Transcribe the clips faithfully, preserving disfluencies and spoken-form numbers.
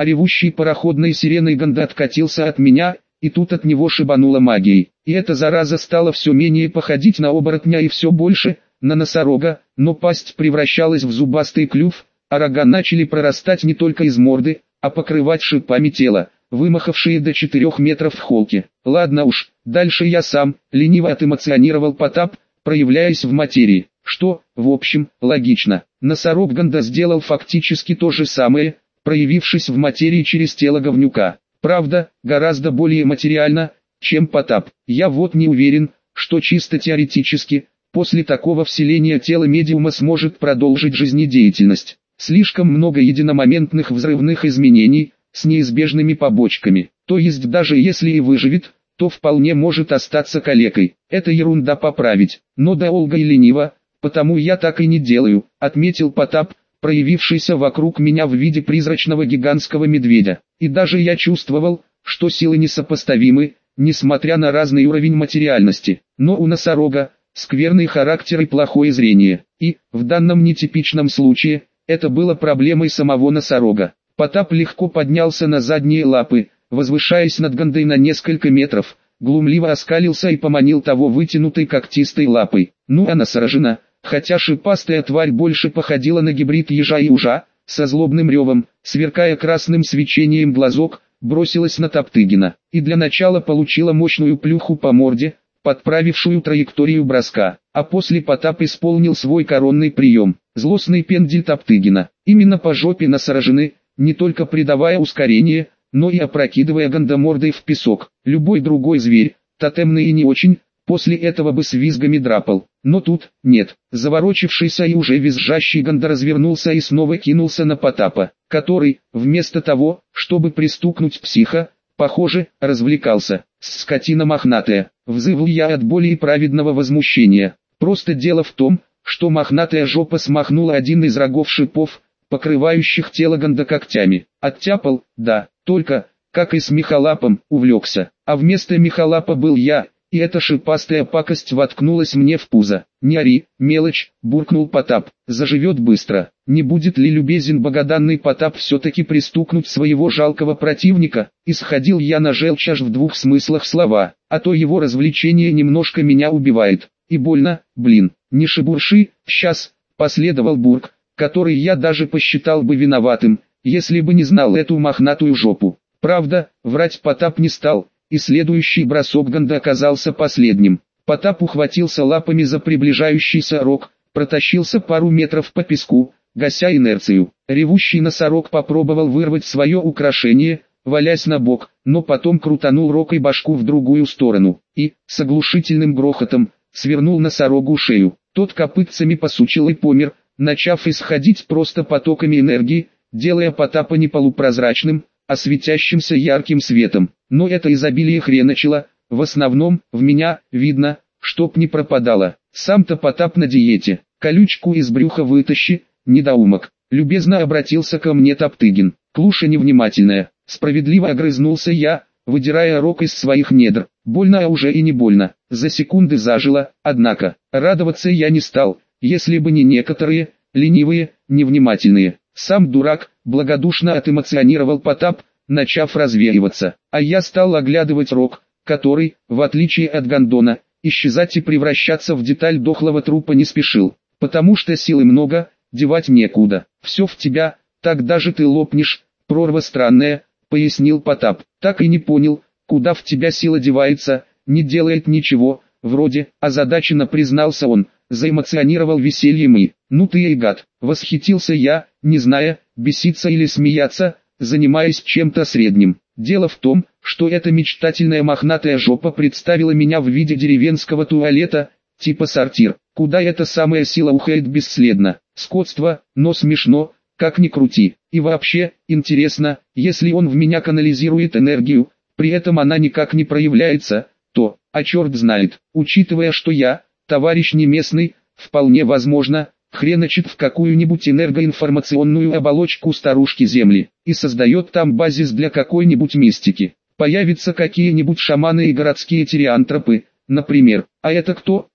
а ревущий пароходной сиреной Ганда откатился от меня, и тут от него шибануло магией. И эта зараза стала все менее походить на оборотня и все больше на носорога, но пасть превращалась в зубастый клюв, а рога начали прорастать не только из морды, а покрывать шипами тело, вымахавшие до четырёх метров в холке. Ладно уж, дальше я сам, лениво отэмоционировал Потап, проявляясь в материи. Что, в общем, логично. Носорог Ганда сделал фактически то же самое, проявившись в материи через тело говнюка. Правда, гораздо более материально, чем Потап. Я вот не уверен, что чисто теоретически, после такого вселения тело медиума сможет продолжить жизнедеятельность. Слишком много единомоментных взрывных изменений, с неизбежными побочками. То есть даже если и выживет, то вполне может остаться калекой. Это ерунда поправить, но долго и лениво, потому я так и не делаю, отметил Потап, проявившийся вокруг меня в виде призрачного гигантского медведя. И даже я чувствовал, что силы несопоставимы, несмотря на разный уровень материальности. Но у носорога скверный характер и плохое зрение. И, в данном нетипичном случае, это было проблемой самого носорога. Потап легко поднялся на задние лапы, возвышаясь над Гандой на несколько метров, глумливо оскалился и поманил того вытянутой когтистой лапой. Ну а носорожина, хотя шипастая тварь больше походила на гибрид ежа и ужа, со злобным ревом, сверкая красным свечением глазок, бросилась на Топтыгина, и для начала получила мощную плюху по морде, подправившую траекторию броска, а после Потап исполнил свой коронный прием, злостный пендель Топтыгина, именно по жопе носорожины, не только придавая ускорение, но и опрокидывая гандомордой в песок. Любой другой зверь, тотемный и не очень, после этого бы с визгами драпал. Но тут, нет, заворочившийся и уже визжащий Ганда развернулся и снова кинулся на Потапа, который, вместо того, чтобы пристукнуть психа, похоже, развлекался. Скотина мохнатая, взвыл я от боли и праведного возмущения. Просто дело в том, что мохнатая жопа смахнула один из рогов шипов, покрывающих тело Ганда когтями. Оттяпал, да, только, как и с Михалапом, увлекся. А вместо Михалапа был я, и эта шипастая пакость воткнулась мне в пузо. «Не ори, мелочь», — буркнул Потап, — «заживет быстро». Не будет ли любезен богоданный Потап все-таки пристукнуть своего жалкого противника? Исходил я на желчь аж в двух смыслах слова, а то его развлечение немножко меня убивает. И больно, блин, не шебурши, сейчас, последовал бурк, который я даже посчитал бы виноватым, если бы не знал эту мохнатую жопу. Правда, врать Потап не стал, и следующий бросок Ганда оказался последним. Потап ухватился лапами за приближающийся рог, протащился пару метров по песку, гася инерцию. Ревущий носорог попробовал вырвать свое украшение, валясь на бок, но потом крутанул рог и башку в другую сторону, и, с оглушительным грохотом, свернул носорогу шею. Тот копытцами посучил и помер, начав исходить просто потоками энергии, делая Потапа не полупрозрачным, а светящимся ярким светом. Но это изобилие хреночило, в основном, в меня, видно, чтоб не пропадало. Сам-то Потап на диете, колючку из брюха вытащи, недоумок. Любезно обратился ко мне Топтыгин. Клуша невнимательная, справедливо огрызнулся я, выдирая рог из своих недр. Больно, а уже и не больно. За секунды зажило, однако, радоваться я не стал, если бы не некоторые, ленивые, невнимательные. Сам дурак, благодушно отэмоционировал Потап, начав развеиваться. А я стал оглядывать рог, который, в отличие от гондона, исчезать и превращаться в деталь дохлого трупа не спешил. Потому что силы много, девать некуда. Все в тебя, так даже ты лопнешь, прорва странная, пояснил Потап. Так и не понял, куда в тебя сила девается, не делает ничего, вроде, озадаченно признался он, заэмоционировал весельем и, ну ты и гад, восхитился я, не зная, беситься или смеяться, занимаясь чем-то средним. Дело в том, что эта мечтательная мохнатая жопа представила меня в виде деревенского туалета, типа сортир, куда эта самая сила уходит бесследно. Скотство, но смешно, как ни крути. И вообще, интересно, если он в меня канализирует энергию, при этом она никак не проявляется, то, а черт знает, учитывая, что я, товарищ не местный, вполне возможно, хреночет в какую-нибудь энергоинформационную оболочку старушки Земли, и создает там базис для какой-нибудь мистики. Появятся какие-нибудь шаманы и городские тириантропы, например. А это кто?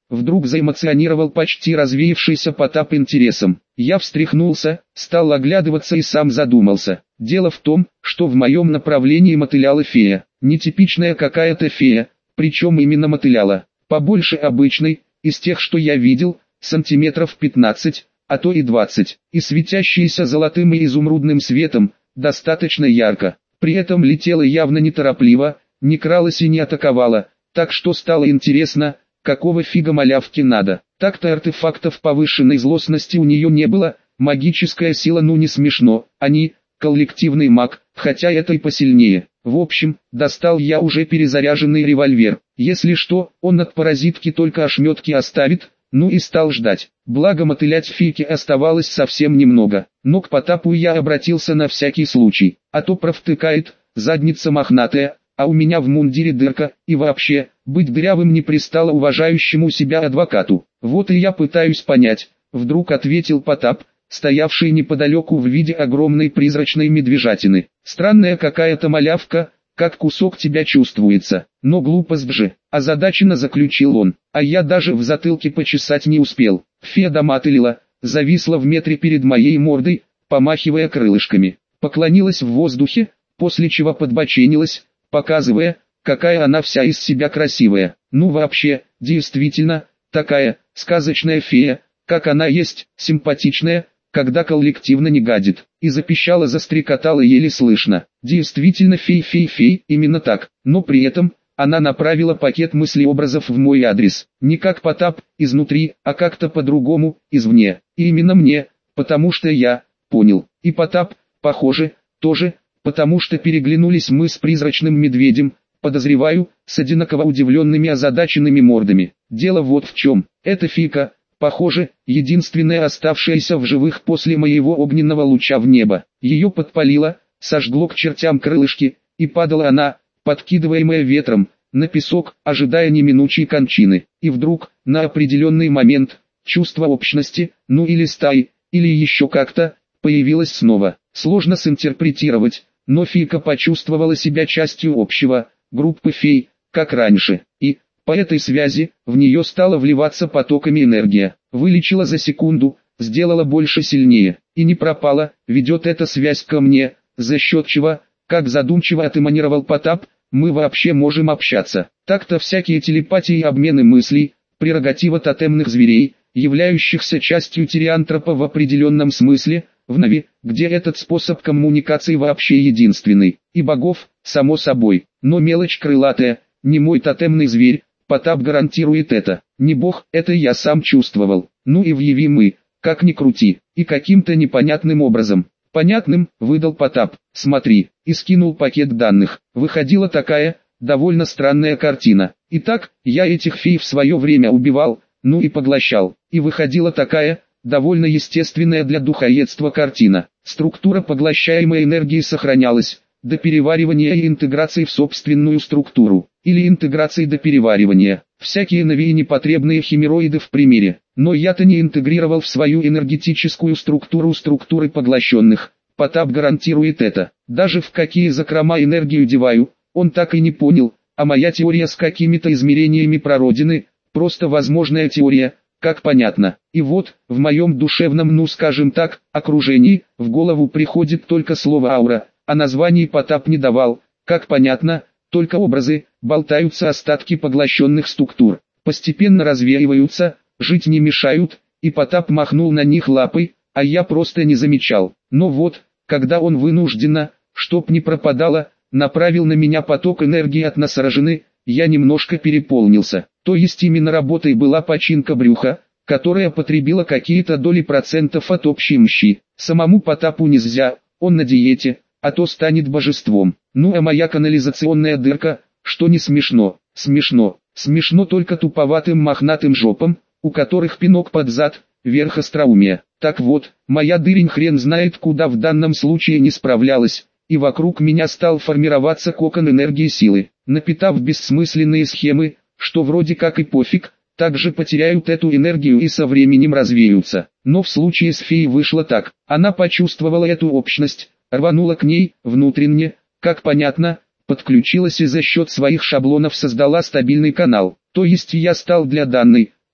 Вдруг заэмоционировал почти развеявшийся Потап интересом. Я встряхнулся, стал оглядываться и сам задумался. Дело в том, что в моем направлении мотыляла фея. Нетипичная какая-то фея, причем именно мотыляла. Побольше обычной, из тех, что я видел, сантиметров пятнадцать, а то и двадцать. И светящаяся золотым и изумрудным светом, достаточно ярко. При этом летела явно неторопливо, не кралась и не атаковала, так что стало интересно, какого фига малявке надо. Так-то артефактов повышенной злостности у нее не было, магическая сила ну не смешно, они, коллективный маг, хотя это и посильнее. В общем, достал я уже перезаряженный револьвер. Если что, он от паразитки только ошметки оставит, ну и стал ждать. Благо мотылять фейки оставалось совсем немного, но к Потапу я обратился на всякий случай, а то провтыкает, задница мохнатая, а у меня в мундире дырка, и вообще, быть дырявым не пристало уважающему себя адвокату. Вот и я пытаюсь понять, вдруг ответил Потап, стоявший неподалеку в виде огромной призрачной медвежатины. Странная какая-то малявка, как кусок тебя чувствуется, но глупость же, озадаченно заключил он, а я даже в затылке почесать не успел. Фея доматылила, зависла в метре перед моей мордой, помахивая крылышками, поклонилась в воздухе, после чего подбоченилась, показывая, какая она вся из себя красивая. Ну вообще, действительно, такая, сказочная фея, как она есть, симпатичная, когда коллективно не гадит. И запищала, застрекотала еле слышно. Действительно фей-фей-фей, именно так, но при этом, она направила пакет мыслеобразов в мой адрес. Не как Потап, изнутри, а как-то по-другому, извне. И именно мне, потому что я, понял. И Потап, похоже, тоже, потому что переглянулись мы с призрачным медведем, подозреваю, с одинаково удивленными озадаченными мордами. Дело вот в чем. Эта фика, похоже, единственная оставшаяся в живых после моего огненного луча в небо. Ее подпалило, сожгло к чертям крылышки, и падала она, подкидываемая ветром, на песок, ожидая неминучей кончины. И вдруг, на определенный момент, чувство общности, ну или стаи, или еще как-то, появилось снова. Сложно синтерпретировать, но фика почувствовала себя частью общего, группы фей, как раньше, и, по этой связи, в нее стала вливаться потоками энергия. Вылечила за секунду, сделала больше сильнее, и не пропала, ведет эта связь ко мне, за счет чего, как задумчиво отэманировал Потап, мы вообще можем общаться. Так-то всякие телепатии и обмены мыслей, прерогатива тотемных зверей, являющихся частью тириантропа в определенном смысле, в Нави, где этот способ коммуникации вообще единственный, и богов, само собой, но мелочь крылатая, не мой тотемный зверь, Потап гарантирует это, не бог, это я сам чувствовал, ну и въяви мы, как ни крути, и каким-то непонятным образом. Понятным, выдал Потап, смотри, и скинул пакет данных, выходила такая, довольно странная картина. Итак, я этих фей в свое время убивал, ну и поглощал, и выходила такая, довольно естественная для духоедства картина. Структура поглощаемой энергии сохранялась, до переваривания и интеграции в собственную структуру, или интеграции до переваривания. Всякие новые непотребные химероиды в примере, но я-то не интегрировал в свою энергетическую структуру структуры поглощенных. Потап гарантирует это. Даже в какие закрома энергию деваю, он так и не понял, а моя теория с какими-то измерениями прародины, просто возможная теория, как понятно. И вот, в моем душевном, ну скажем так, окружении, в голову приходит только слово «аура», а названий Потап не давал, как понятно, только образы, болтаются остатки поглощенных структур, постепенно развеиваются, жить не мешают, и Потап махнул на них лапой, а я просто не замечал. Но вот, когда он вынужденно, чтоб не пропадало, направил на меня поток энергии от носорожины, я немножко переполнился. То есть именно работой была починка брюха, которая потребила какие-то доли процентов от общей мщи. Самому Потапу нельзя, он на диете, а то станет божеством. Ну а моя канализационная дырка, что не смешно, смешно, смешно только туповатым мохнатым жопам, у которых пинок под зад, верх остроумия. Так вот, моя дырень хрен знает куда в данном случае не справлялась, и вокруг меня стал формироваться кокон энергии силы. Напитав бессмысленные схемы, что вроде как и пофиг, также потеряют эту энергию и со временем развеются. Но в случае с феей вышло так, она почувствовала эту общность, рванула к ней, внутренне, как понятно, подключилась и за счет своих шаблонов создала стабильный канал. То есть я стал для данной,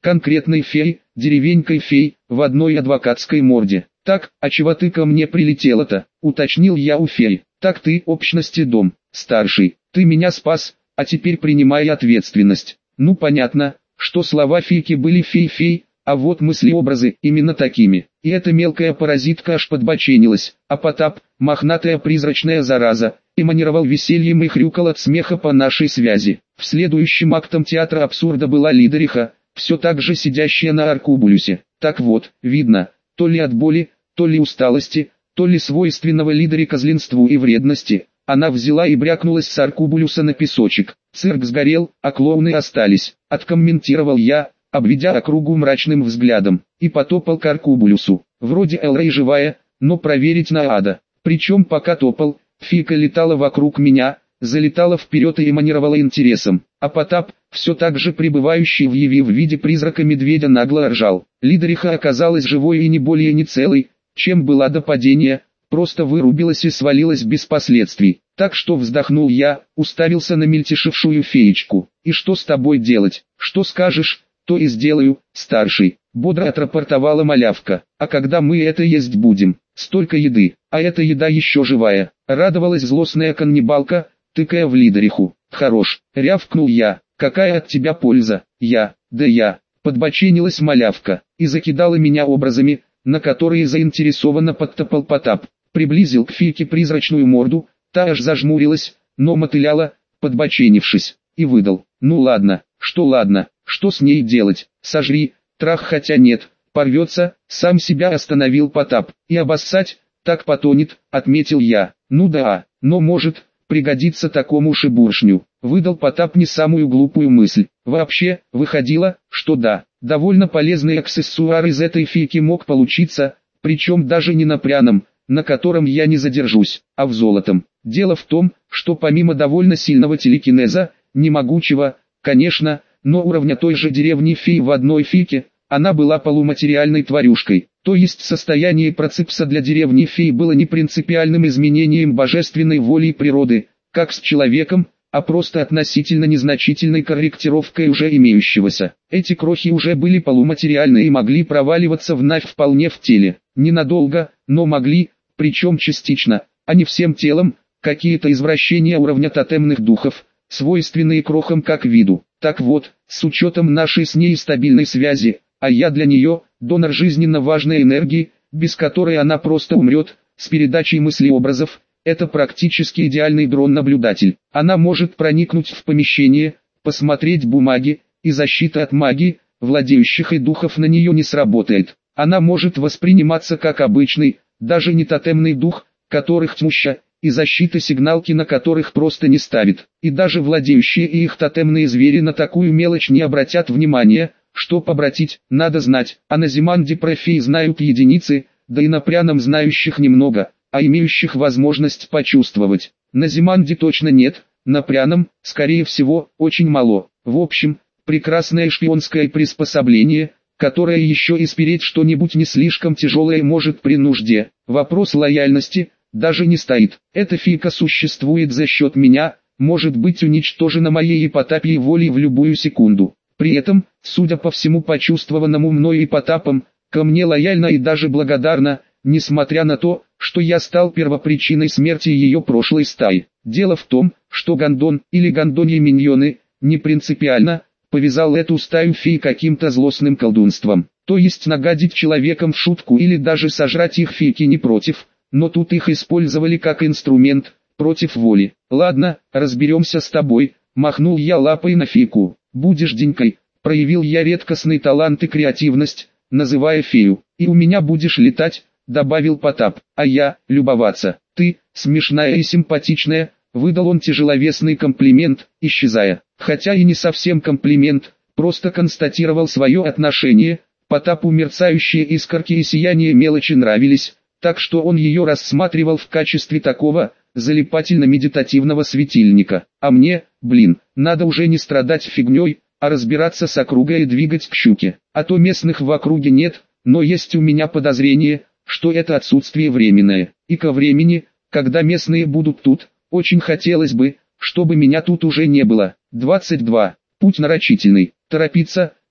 конкретной феи, деревенькой фей, в одной адвокатской морде. Так, а чего ты ко мне прилетела-то, уточнил я у феи. Так ты, общности дом, старший, ты меня спас, а теперь принимай ответственность. Ну понятно, что слова фейки были фей-фей, а вот мысли-образы именно такими. И эта мелкая паразитка аж подбоченилась, а Потап, мохнатая призрачная зараза, эманировал весельем и хрюкал от смеха по нашей связи. В следующем актом театра абсурда была Лидериха, все так же сидящая на аркубулюсе. Так вот, видно, то ли от боли, то ли усталости, то ли свойственного Лидере козлинству и вредности, она взяла и брякнулась с аркубулюса на песочек. Цирк сгорел, а клоуны остались, откомментировал я, обведя округу мрачным взглядом, и потопал к аркубулюсу. Вроде Элрей живая, но проверить надо. Причем пока топал, фика летала вокруг меня, залетала вперед и эманировала интересом, а Потап, все так же пребывающий в Еве в виде призрака медведя, нагло ржал. Лидериха оказалась живой и не более не целой, чем была до падения, просто вырубилась и свалилась без последствий. Так что вздохнул я, уставился на мельтешившую феечку. «И что с тобой делать? Что скажешь, то и сделаю, старший», — бодро отрапортовала малявка. «А когда мы это есть будем? Столько еды, а эта еда еще живая», — радовалась злостная каннибалка, тыкая в Лидериху. «Хорош», — рявкнул я, — «какая от тебя польза?» «Я, да я», — подбоченилась малявка, и закидала меня образами, на которые заинтересованно подтопал Потап. Приблизил к фейке призрачную морду, та аж зажмурилась, но мотыляла, подбоченившись, и выдал: «Ну ладно, что ладно, что с ней делать, сожри, трах, хотя нет, порвется», сам себя остановил Потап. «И обоссать, так потонет», отметил я. «Ну да, но может пригодится такому шебуршню», выдал Потап не самую глупую мысль. Вообще, выходило, что да, довольно полезный аксессуар из этой фейки мог получиться, причем даже не на пряном, на котором я не задержусь, а в золотом. Дело в том, что помимо довольно сильного телекинеза, не могучего, конечно, но уровня той же деревни фей в одной фейке, она была полуматериальной тварюшкой. То есть состояние проципса для деревни фей было не принципиальным изменением божественной воли и природы, как с человеком, а просто относительно незначительной корректировкой уже имеющегося. Эти крохи уже были полуматериальны и могли проваливаться вновь вполне в теле. Ненадолго, но могли, причем частично, а не всем телом, какие-то извращения уровня тотемных духов, свойственные крохам как виду. Так вот, с учетом нашей с ней стабильной связи, а я для нее, донор жизненно важной энергии, без которой она просто умрет, с передачей мыслеобразов, это практически идеальный дрон-наблюдатель. Она может проникнуть в помещение, посмотреть бумаги, и защита от магии, владеющих и духов на нее не сработает. Она может восприниматься как обычный, даже не тотемный дух, которых тьмуща, и защиты сигналки на которых просто не ставит. И даже владеющие и их тотемные звери на такую мелочь не обратят внимания. Что обратить, надо знать, а на Зиманде про фей знают единицы, да и на пряном знающих немного, а имеющих возможность почувствовать. На Зиманде точно нет, на пряном, скорее всего, очень мало. В общем, прекрасное шпионское приспособление, которое еще и спереть что-нибудь не слишком тяжелое может при нужде. Вопрос лояльности даже не стоит. Эта фейка существует за счет меня, может быть уничтожена моей и Потапьей волей в любую секунду. При этом, судя по всему почувствованному мною и Потапом, ко мне лояльна и даже благодарна, несмотря на то, что я стал первопричиной смерти ее прошлой стаи. Дело в том, что Гондон или гондоньи миньоны, не принципиально, повязал эту стаю фей каким-то злостным колдунством. То есть нагадить человекам в шутку или даже сожрать их фейки не против, но тут их использовали как инструмент, против воли. «Ладно, разберемся с тобой», махнул я лапой на фейку. «Будешь денькой», проявил я редкостный талант и креативность, называя фею. «И у меня будешь летать», добавил Потап. «А я, любоваться. Ты, смешная и симпатичная», выдал он тяжеловесный комплимент, исчезая. Хотя и не совсем комплимент, просто констатировал свое отношение. Потапу мерцающие искорки и сияние мелочи нравились, так что он ее рассматривал в качестве такого залипательно-медитативного светильника. А мне, блин, надо уже не страдать фигней, а разбираться с округой и двигать к щуке. А то местных в округе нет, но есть у меня подозрение, что это отсутствие временное. И ко времени, когда местные будут тут, очень хотелось бы, чтобы меня тут уже не было. двадцать два. Путь нарочительный. Торопиться,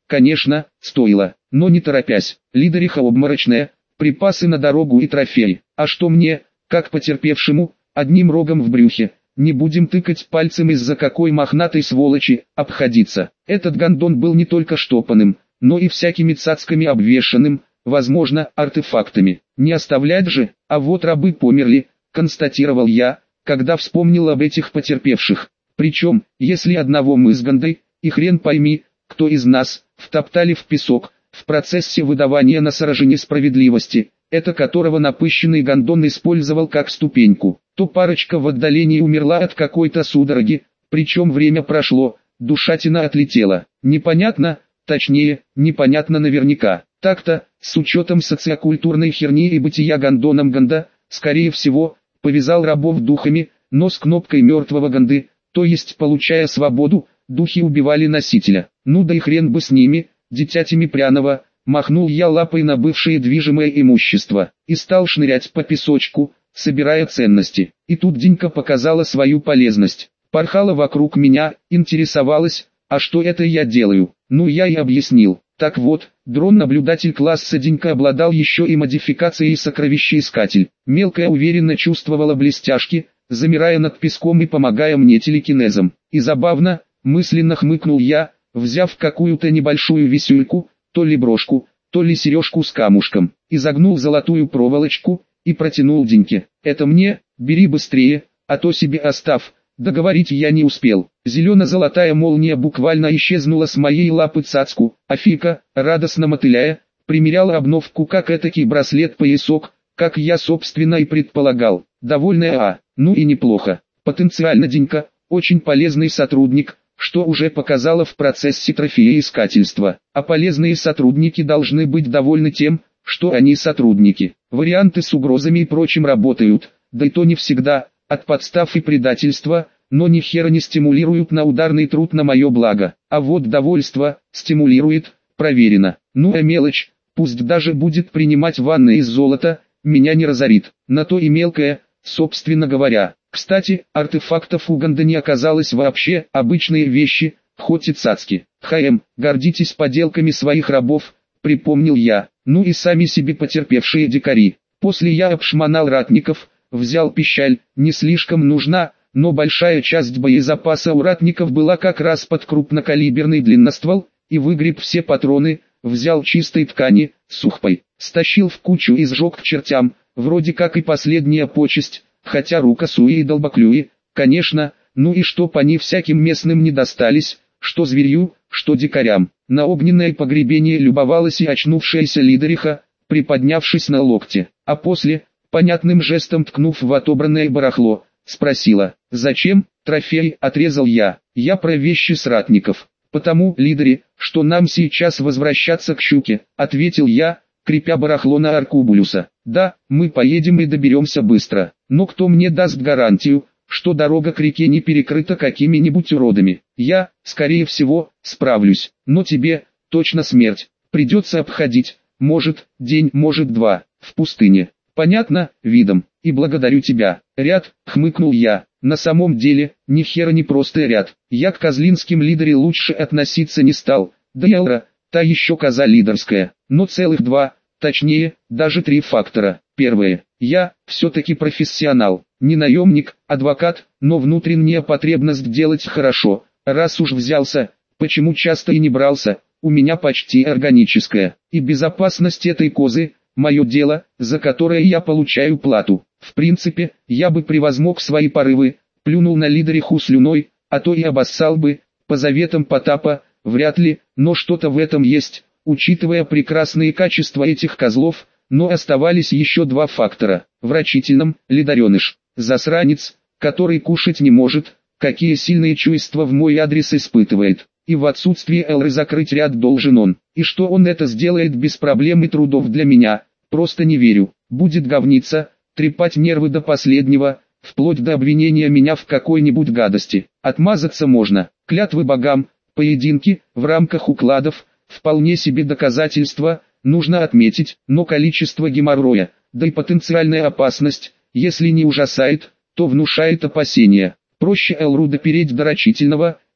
Конечно, стоило, но не торопясь. Лидериха обморочная, припасы на дорогу и трофеи. А что мне, как потерпевшему, одним рогом в брюхе? Не будем тыкать пальцем из-за какой мохнатой сволочи обходиться. Этот гондон был не только штопанным, но и всякими цацками обвешанным, возможно, артефактами. Не оставлять же, а вот рабы померли, констатировал я, когда вспомнил об этих потерпевших. Причем, если одного мы с Гандой, и хрен пойми, кто из нас, втоптали в песок, в процессе выдавания на сражение справедливости, это которого напыщенный гондон использовал как ступеньку, то парочка в отдалении умерла от какой-то судороги, причем время прошло, душатина отлетела. Непонятно, точнее, непонятно наверняка. Так-то, с учетом социокультурной херни и бытия гондоном Ганда, скорее всего, повязал рабов духами, но с кнопкой мертвого Ганды, то есть получая свободу, духи убивали носителя. Ну да и хрен бы с ними, дитятями пряного, махнул я лапой на бывшее движимое имущество, и стал шнырять по песочку, собирая ценности. И тут Динька показала свою полезность. Порхала вокруг меня, интересовалась, а что это я делаю? Ну я и объяснил. Так вот, дрон-наблюдатель класса Динька обладал еще и модификацией сокровищеискатель. Мелкая уверенно чувствовала блестяшки, замирая над песком и помогая мне телекинезом. И забавно, мысленно хмыкнул я, взяв какую-то небольшую висюльку, то ли брошку, то ли сережку с камушком, изогнул золотую проволочку и протянул Диньке. «Это мне, бери быстрее, а то себе оставь». Договорить я не успел. Зелено-золотая молния буквально исчезнула с моей лапы цацку, а Фика, радостно мотыляя, примеряла обновку как этакий браслет-поясок, как я собственно и предполагал. Довольная, а, ну и неплохо. Потенциально Динька, очень полезный сотрудник, что уже показала в процессе трофееискательства. А полезные сотрудники должны быть довольны тем, что они сотрудники. Варианты с угрозами и прочим работают, да и то не всегда, от подстав и предательства, но ни хера не стимулируют на ударный труд на мое благо. А вот довольство стимулирует, проверено. Ну а мелочь, пусть даже будет принимать ванны из золота, меня не разорит. На то и мелкое, собственно говоря. Кстати, артефактов у Ганда не оказалось вообще, обычные вещи, хоть и цацки. ХМ, гордитесь поделками своих рабов, припомнил я. Ну и сами себе потерпевшие дикари. После я обшмонал ратников, взял пищаль, не слишком нужна, но большая часть боезапаса у ратников была как раз под крупнокалиберный длинноствол, и выгреб все патроны, взял чистой ткани, сухпой, стащил в кучу и сжег к чертям, вроде как и последняя почесть, хотя рукосуи и долбоклюи, конечно, ну и чтоб они всяким местным не достались, что зверью, что дикарям. На огненное погребение любовалась и очнувшаяся Лидериха, приподнявшись на локте, а после, понятным жестом ткнув в отобранное барахло, спросила: «Зачем?» «Трофей», — отрезал я. «Я про вещи с ратников. Потому, Лидери, что нам сейчас возвращаться к щуке», — ответил я, крепя барахло на аркубулюса. «Да, мы поедем и доберемся быстро. Но кто мне даст гарантию, что дорога к реке не перекрыта какими-нибудь уродами? Я, скорее всего, справлюсь. Но тебе, точно смерть. Придется обходить, может, день, может два, в пустыне». «Понятно, видом, и благодарю тебя». «Ряд», — хмыкнул я. «На самом деле, ни хера не просто ряд. Я к козлинским лидере лучше относиться не стал, да и Элра, та еще коза лидерская. Но целых два, точнее, даже три фактора. Первое, я, все-таки профессионал, не наемник, адвокат, но внутренняя потребность делать хорошо. Раз уж взялся, почему часто и не брался, у меня почти органическая. И безопасность этой козы — мое дело, за которое я получаю плату. В принципе, я бы превозмог свои порывы, плюнул на Лидериху слюной, а то и обоссал бы, по заветам Потапа, вряд ли, но что-то в этом есть, учитывая прекрасные качества этих козлов, но оставались еще два фактора. В рачительном, лидореныш, засранец, который кушать не может, какие сильные чувства в мой адрес испытывает. И в отсутствие Элры закрыть ряд должен он. И что он это сделает без проблем и трудов для меня, просто не верю. Будет говниться, трепать нервы до последнего, вплоть до обвинения меня в какой-нибудь гадости. Отмазаться можно. Клятвы богам, поединки, в рамках укладов, вполне себе доказательства, нужно отметить, но количество геморроя, да и потенциальная опасность, если не ужасает, то внушает опасения. Проще Элру допереть до рачительного,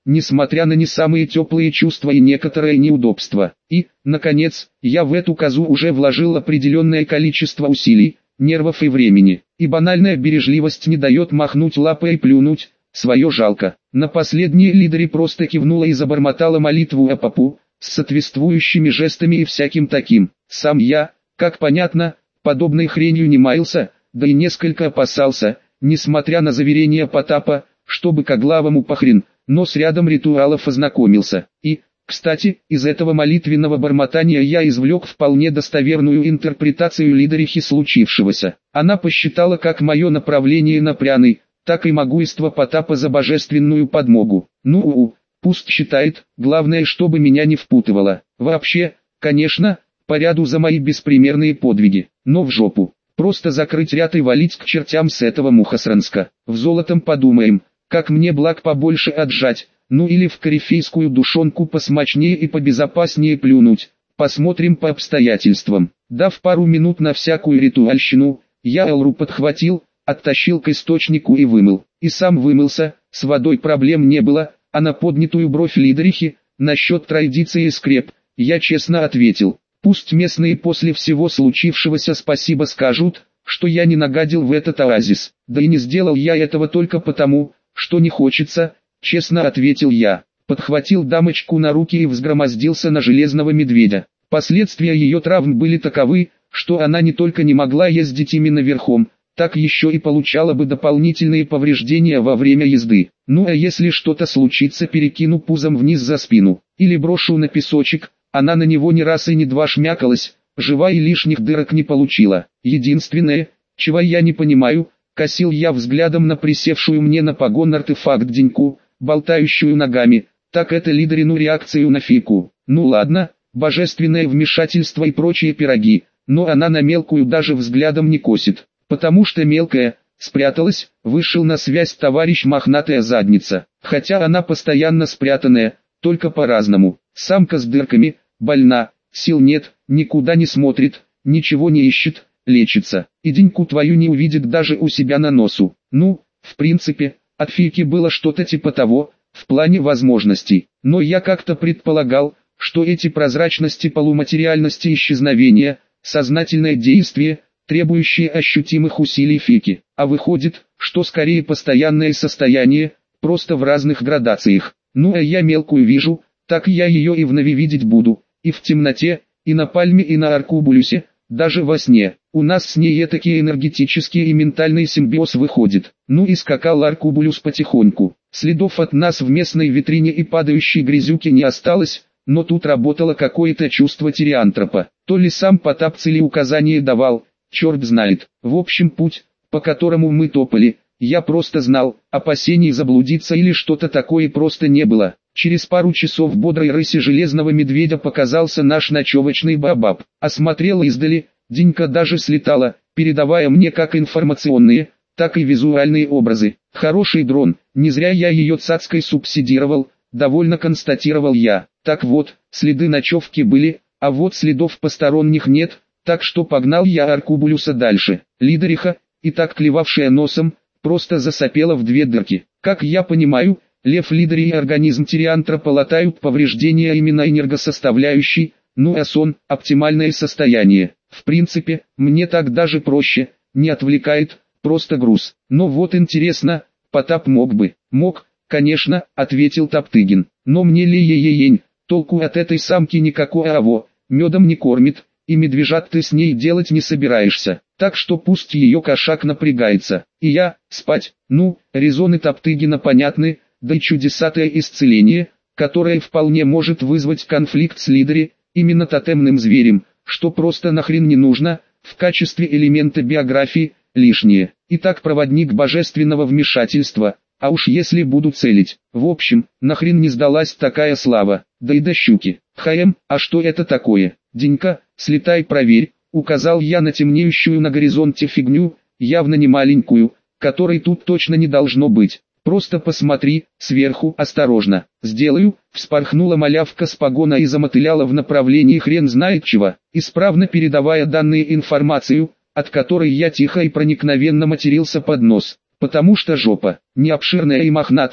несмотря на не самые теплые чувства и некоторое неудобство. И, наконец, я в эту козу уже вложил определенное количество усилий, нервов и времени, и банальная бережливость не дает махнуть лапой и плюнуть, свое жалко. На последнее Лидари просто кивнула и забормотала молитву о попу, с соответствующими жестами и всяким таким. Сам я, как понятно, подобной хренью не маялся, да и несколько опасался, несмотря на заверения Потапа, чтобы коглавому похрен, но с рядом ритуалов ознакомился. И, кстати, из этого молитвенного бормотания я извлек вполне достоверную интерпретацию Лидарихи случившегося. Она посчитала как мое направление на пряный, так и могуйство Потапа за божественную подмогу. Ну, у, пусть считает, главное, чтобы меня не впутывало. Вообще, конечно, по ряду за мои беспримерные подвиги, но в жопу. Просто закрыть ряд и валить к чертям с этого Мухосранска. В золотом подумаем, как мне благ побольше отжать, ну или в корифейскую душонку посмачнее и побезопаснее плюнуть. Посмотрим по обстоятельствам. Дав пару минут на всякую ритуальщину, я Элру подхватил, оттащил к источнику и вымыл. И сам вымылся, с водой проблем не было, а на поднятую бровь Лидарихи, насчет традиции и скреп, я честно ответил. Пусть местные после всего случившегося спасибо скажут, что я не нагадил в этот оазис. Да и не сделал я этого только потому, что не хочется, честно ответил я. Подхватил дамочку на руки и взгромоздился на железного медведя. Последствия ее травм были таковы, что она не только не могла ездить именно верхом, так еще и получала бы дополнительные повреждения во время езды. Ну а если что-то случится, перекину пузом вниз за спину, или брошу на песочек. Она на него ни раз и ни два шмякалась, жива и лишних дырок не получила. Единственное, чего я не понимаю, косил я взглядом на присевшую мне на погон артефакт Деньку, болтающую ногами, так это Лидарину реакцию на фику. Ну ладно, божественное вмешательство и прочие пироги, но она на мелкую даже взглядом не косит, потому что мелкая, спряталась, вышел на связь товарищ мохнатая задница, хотя она постоянно спрятанная, только по-разному. Самка с дырками, больна, сил нет, никуда не смотрит, ничего не ищет, лечится, и Деньку твою не увидит даже у себя на носу. Ну, в принципе, от фики было что-то типа того, в плане возможностей, но я как-то предполагал, что эти прозрачности полуматериальности исчезновения, сознательное действие, требующее ощутимых усилий фики, а выходит, что скорее постоянное состояние, просто в разных градациях. Ну а я мелкую вижу, так я ее и вновь видеть буду, и в темноте, и на пальме, и на аркубулюсе, даже во сне. У нас с ней этакий энергетический и ментальный симбиоз выходит. Ну и скакал аркубулюс потихоньку. Следов от нас в местной витрине и падающей грязюки не осталось, но тут работало какое-то чувство тириантропа. То ли сам Потап цели указания давал, черт знает. В общем, путь, по которому мы топали, я просто знал, опасений заблудиться или что-то такое просто не было. Через пару часов бодрой рыси железного медведя показался наш ночевочный бабаб. Осмотрела издали, Денька даже слетала, передавая мне как информационные, так и визуальные образы. Хороший дрон, не зря я ее цацкой субсидировал, довольно констатировал я. Так вот, следы ночевки были, а вот следов посторонних нет, так что погнал я аркубулюса дальше. Лидариха, и так клевавшая носом, просто засопела в две дырки. Как я понимаю, лев Лидари и организм тириантропа латают повреждения именно энергосоставляющей, ну а сон – оптимальное состояние. В принципе, мне так даже проще, не отвлекает, просто груз. Но вот интересно, Потап мог бы? Мог, конечно, ответил Топтыгин. Но мне ли е-е-ень, толку от этой самки никакого, аво, медом не кормит, и медвежат ты с ней делать не собираешься. Так что пусть ее кошак напрягается. И я, спать. Ну, резоны Топтыгина понятны, да и чудесатое исцеление, которое вполне может вызвать конфликт с Лидари, именно тотемным зверем, что просто нахрен не нужно, в качестве элемента биографии, лишнее. Итак, проводник божественного вмешательства, а уж если буду целить. В общем, нахрен не сдалась такая слава, да и до щуки. Хаем, а что это такое? Денька, слетай проверь, указал я на темнеющую на горизонте фигню, явно не маленькую, которой тут точно не должно быть. Просто посмотри, сверху, осторожно. Сделаю, вспорхнула малявка с погона и замотыляла в направлении хрен знает чего, исправно передавая данную информацию, от которой я тихо и проникновенно матерился под нос, потому что жопа, не обширная и мохнатая,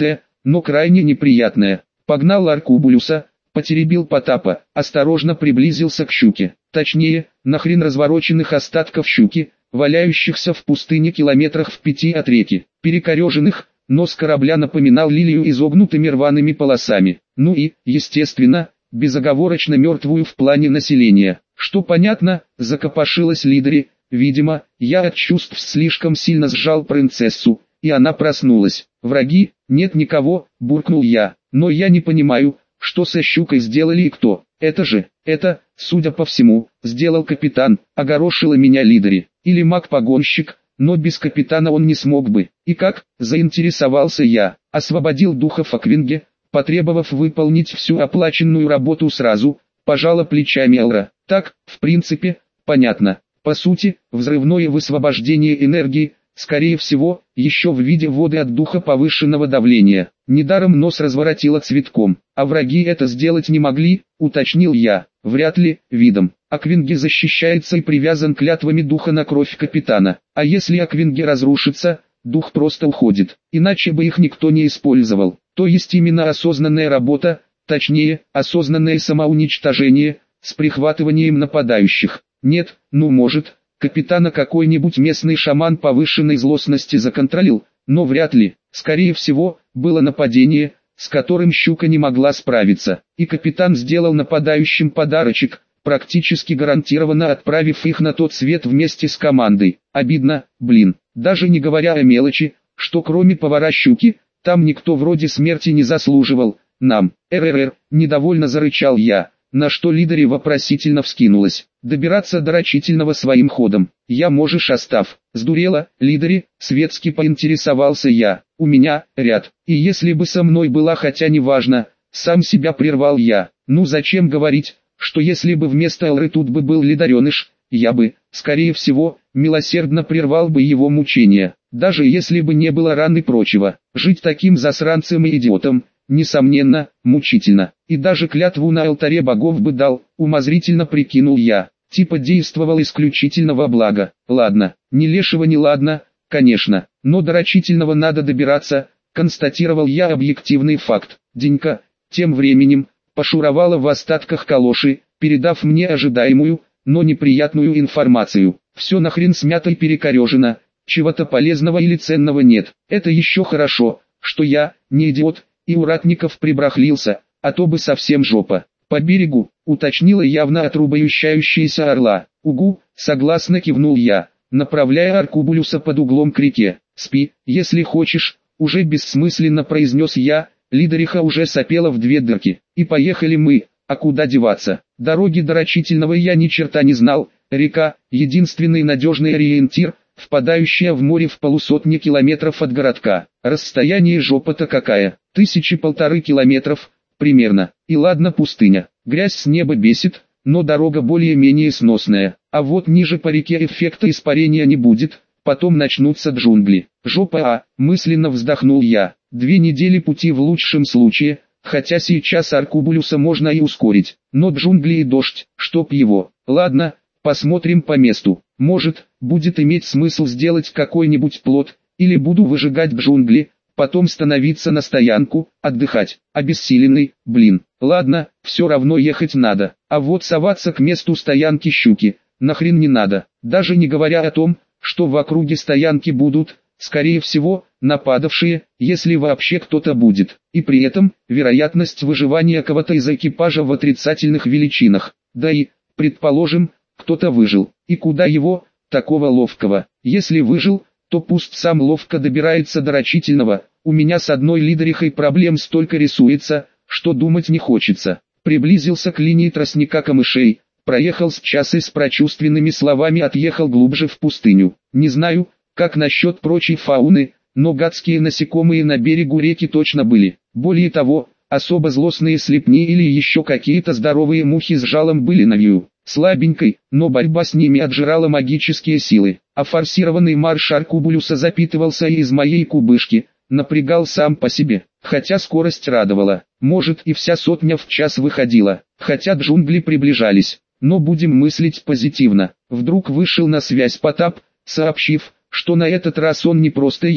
но крайне неприятное. Погнал Аркубулюса, потеребил Потапа, осторожно приблизился к щуке. Точнее, нахрен развороченных остатков щуки, валяющихся в пустыне километрах в пяти от реки. Перекореженных, нос корабля напоминал лилию изогнутыми рваными полосами. Ну и, естественно, безоговорочно мертвую в плане населения. Что понятно, закопошилась Лидери. Видимо, я от чувств слишком сильно сжал принцессу, и она проснулась. «Враги? Нет никого», — буркнул я. «Но я не понимаю, что со щукой сделали и кто. Это же, это, судя по всему, сделал капитан», — огорошила меня Лидери. «Или маг-погонщик, но без капитана он не смог бы». «И как?» — заинтересовался я. Освободил духов Аквинге, потребовав выполнить всю оплаченную работу сразу, пожала плечами Элра. «Так, в принципе, понятно. По сути, взрывное высвобождение энергии, скорее всего, еще в виде воды от духа повышенного давления. Недаром нос разворотило цветком. А враги это сделать не могли», — уточнил я. «Вряд ли, видом. Аквинге защищается и привязан клятвами духа на кровь капитана. А если Аквинге разрушится, дух просто уходит. Иначе бы их никто не использовал. То есть именно осознанная работа, точнее, осознанное самоуничтожение, с прихватыванием нападающих. Нет, ну может, капитана какой-нибудь местный шаман повышенной злостности законтролил, но вряд ли. Скорее всего, было нападение, с которым щука не могла справиться, и капитан сделал нападающим подарочек, практически гарантированно отправив их на тот свет вместе с командой. Обидно, блин, даже не говоря о мелочи, что кроме повара щуки, там никто вроде смерти не заслуживал. Нам, РРР, недовольно зарычал я, на что Лидери вопросительно вскинулась. Добираться до рачительного своим ходом. Я можешь остав. Сдурела, Лидери, светски поинтересовался я. У меня, ряд. И если бы со мной была, хотя неважно, сам себя прервал я. Ну зачем говорить, что если бы вместо Элры тут бы был лидареныш, я бы, скорее всего, милосердно прервал бы его мучения. Даже если бы не было ран и прочего. Жить таким засранцем и идиотом, несомненно, мучительно. И даже клятву на алтаре богов бы дал, умозрительно прикинул я. Типа действовал исключительно во благо. Ладно, ни лешего не ладно, конечно, но до рачительного надо добираться, констатировал я объективный факт. Денька, тем временем, пошуровала в остатках калоши, передав мне ожидаемую, но неприятную информацию. Все нахрен смято и перекорежено, чего-то полезного или ценного нет. Это еще хорошо, что я, не идиот, и у ратников прибрахлился, а то бы совсем жопа. «По берегу», — уточнила явно отрубающаяся орла. «Угу», — согласно кивнул я, направляя Аркубулюса под углом к реке. «Спи, если хочешь», — уже бессмысленно произнес я, Лидериха уже сопела в две дырки. И поехали мы, а куда деваться? Дороги до рачительного я ни черта не знал, река — единственный надежный ориентир, впадающая в море в полусотни километров от городка. Расстояние жопа-то какая, тысячи полторы километров, примерно. И ладно пустыня, грязь с неба бесит, но дорога более-менее сносная. А вот ниже по реке эффекта испарения не будет, потом начнутся джунгли. Жопа, а, мысленно вздохнул я. Две недели пути в лучшем случае, хотя сейчас Аркубулюса можно и ускорить. Но джунгли и дождь, чтоб его. Ладно, посмотрим по месту. Может, будет иметь смысл сделать какой-нибудь плот, или буду выжигать джунгли, потом становиться на стоянку, отдыхать. Обессиленный, блин. Ладно, все равно ехать надо. А вот соваться к месту стоянки щуки, нахрен не надо. Даже не говоря о том, что в округе стоянки будут, скорее всего, нападавшие, если вообще кто-то будет. И при этом, вероятность выживания кого-то из экипажа в отрицательных величинах. Да и, предположим, кто-то выжил. И куда его, такого ловкого? Если выжил, то пусть сам ловко добирается до рачительного. У меня с одной лидерихой проблем столько рисуется, что думать не хочется. Приблизился к линии тростника камышей, проехал с час и с прочувственными словами отъехал глубже в пустыню. Не знаю, как насчет прочей фауны, но гадские насекомые на берегу реки точно были. Более того, особо злостные слепни или еще какие-то здоровые мухи с жалом были на вью. Слабенькой, но борьба с ними отжирала магические силы. А форсированный марш Аркубулюса запитывался и из моей кубышки, напрягал сам по себе. Хотя скорость радовала, может и вся сотня в час выходила, хотя джунгли приближались. Но будем мыслить позитивно. Вдруг вышел на связь Потап, сообщив, что на этот раз он не просто я,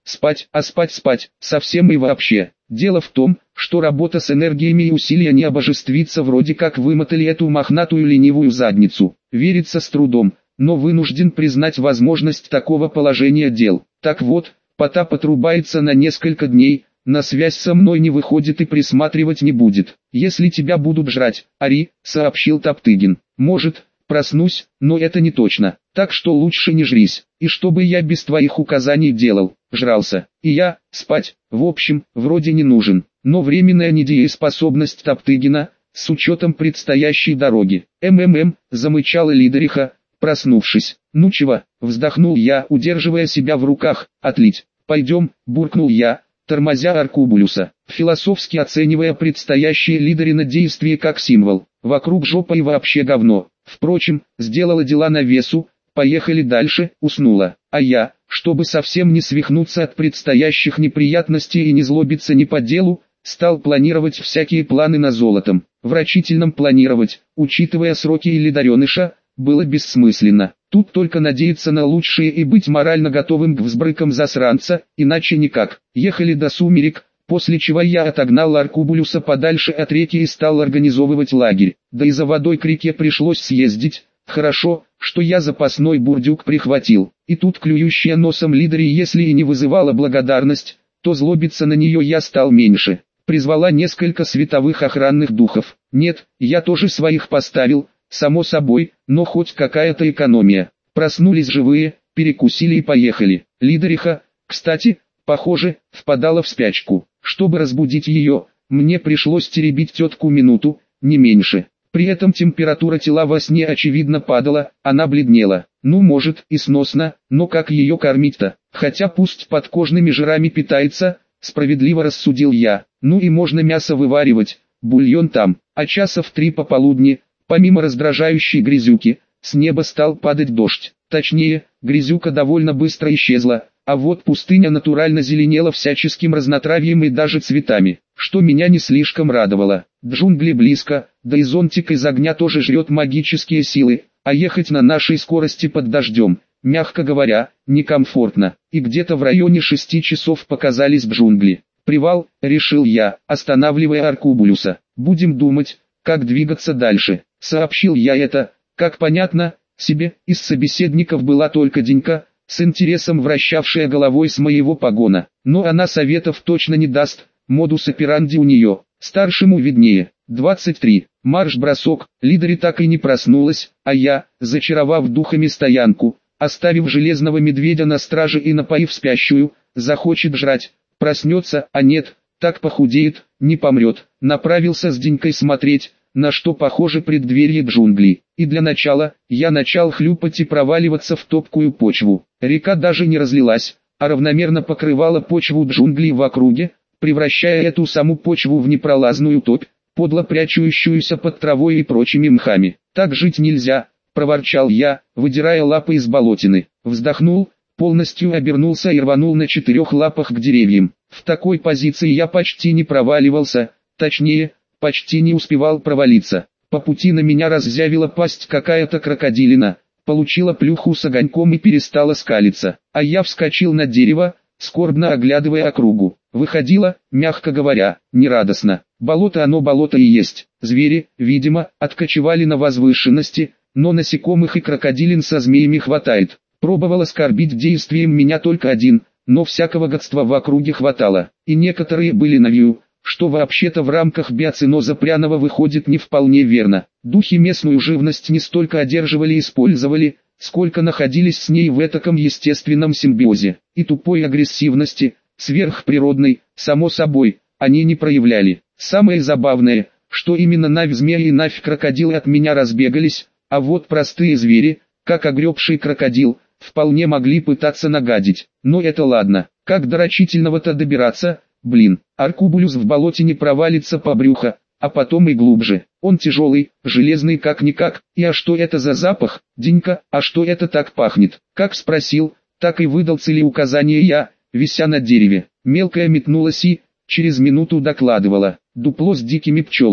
спать, а спать спать, совсем и вообще. Дело в том, что работа с энергиями и усилия не обожествится, вроде как вымотали эту мохнатую ленивую задницу. Верится с трудом, но вынужден признать возможность такого положения дел. Так вот, Потап отрубается на несколько дней, на связь со мной не выходит и присматривать не будет. Если тебя будут жрать, ори, сообщил Топтыгин. Может, проснусь, но это не точно, так что лучше не жрись. И чтобы я без твоих указаний делал, жрался. И я, спать, в общем, вроде не нужен. Но временная недееспособность Топтыгина, с учетом предстоящей дороги. МММ, замычала Лидериха, проснувшись. Ну чего, вздохнул я, удерживая себя в руках, отлить. Пойдем, буркнул я, тормозя Аркубулюса, философски оценивая предстоящее Лидерина действие как символ. Вокруг жопа и вообще говно. Впрочем, сделала дела на весу, поехали дальше, уснула. А я, чтобы совсем не свихнуться от предстоящих неприятностей и не злобиться не по делу, стал планировать всякие планы на золотом. В рачительном планировать, учитывая сроки и лидареныша, было бессмысленно. Тут только надеяться на лучшее и быть морально готовым к взбрыкам засранца, иначе никак. Ехали до сумерек, после чего я отогнал Аркубулюса подальше от реки и стал организовывать лагерь. Да и за водой к реке пришлось съездить. Хорошо, что я запасной бурдюк прихватил. И тут клюющая носом Лидери, если и не вызывала благодарность, то злобиться на нее я стал меньше. Призвала несколько световых охранных духов. Нет, я тоже своих поставил, само собой, но хоть какая-то экономия. Проснулись живые, перекусили и поехали. Лидериха, кстати, похоже, впадала в спячку. Чтобы разбудить ее, мне пришлось теребить тетку минуту, не меньше. При этом температура тела во сне очевидно падала, она бледнела. Ну может и сносно, но как ее кормить-то? Хотя пусть подкожными жирами питается, справедливо рассудил я. Ну и можно мясо вываривать, бульон там. А часа в три пополудни, помимо раздражающей грязюки, с неба стал падать дождь. Точнее, грязюка довольно быстро исчезла, а вот пустыня натурально зеленела всяческим разнотравьем и даже цветами, что меня не слишком радовало. Джунгли близко, да и зонтик из огня тоже жрет магические силы, а ехать на нашей скорости под дождем, мягко говоря, некомфортно. И где-то в районе шести часов показались джунгли. Привал, решил я, останавливая Аркубулюса. Будем думать, как двигаться дальше. Сообщил я это, как понятно, себе. Из собеседников была только Денька, с интересом вращавшая головой с моего погона. Но она советов точно не даст, модус операнди у нее, старшему виднее. двадцать три. Марш-бросок. Лидери так и не проснулась, а я, зачаровав духами стоянку, оставив железного медведя на страже и напоив спящую, захочет жрать, проснется, а нет, так похудеет, не помрет. Направился с Денькой смотреть, на что похоже преддверие джунглей. И для начала, я начал хлюпать и проваливаться в топкую почву. Река даже не разлилась, а равномерно покрывала почву джунглей в округе, превращая эту саму почву в непролазную топь, подло прячущуюся под травой и прочими мхами. Так жить нельзя, проворчал я, выдирая лапы из болотины. Вздохнул, полностью обернулся и рванул на четырех лапах к деревьям. В такой позиции я почти не проваливался, точнее, почти не успевал провалиться. По пути на меня раззявила пасть какая-то крокодилина, получила плюху с огоньком и перестала скалиться. А я вскочил на дерево, скорбно оглядывая округу. Выходило, мягко говоря, нерадостно. Болото оно болото и есть. Звери, видимо, откочевали на возвышенности, но насекомых и крокодилин со змеями хватает. Пробовал оскорбить действием меня только один, но всякого гадства в округе хватало. И некоторые были на вью, что вообще-то в рамках биоциноза пряного выходит не вполне верно. Духи местную живность не столько одерживали и использовали, сколько находились с ней в этаком естественном симбиозе. И тупой агрессивности, сверхприродной, само собой, они не проявляли. Самое забавное, что именно навь змеи и навь крокодилы от меня разбегались, а вот простые звери, как огребший крокодил, вполне могли пытаться нагадить. Но это ладно, как до рачительного-то добираться, блин. Аркубулюс в болоте не провалится по брюхо, а потом и глубже. Он тяжелый, железный как-никак. И а что это за запах, Денька, а что это так пахнет? Как спросил, так и выдал целеуказание я, вися на дереве. Мелкая метнулась и, через минуту докладывала, дупло с дикими пчелами.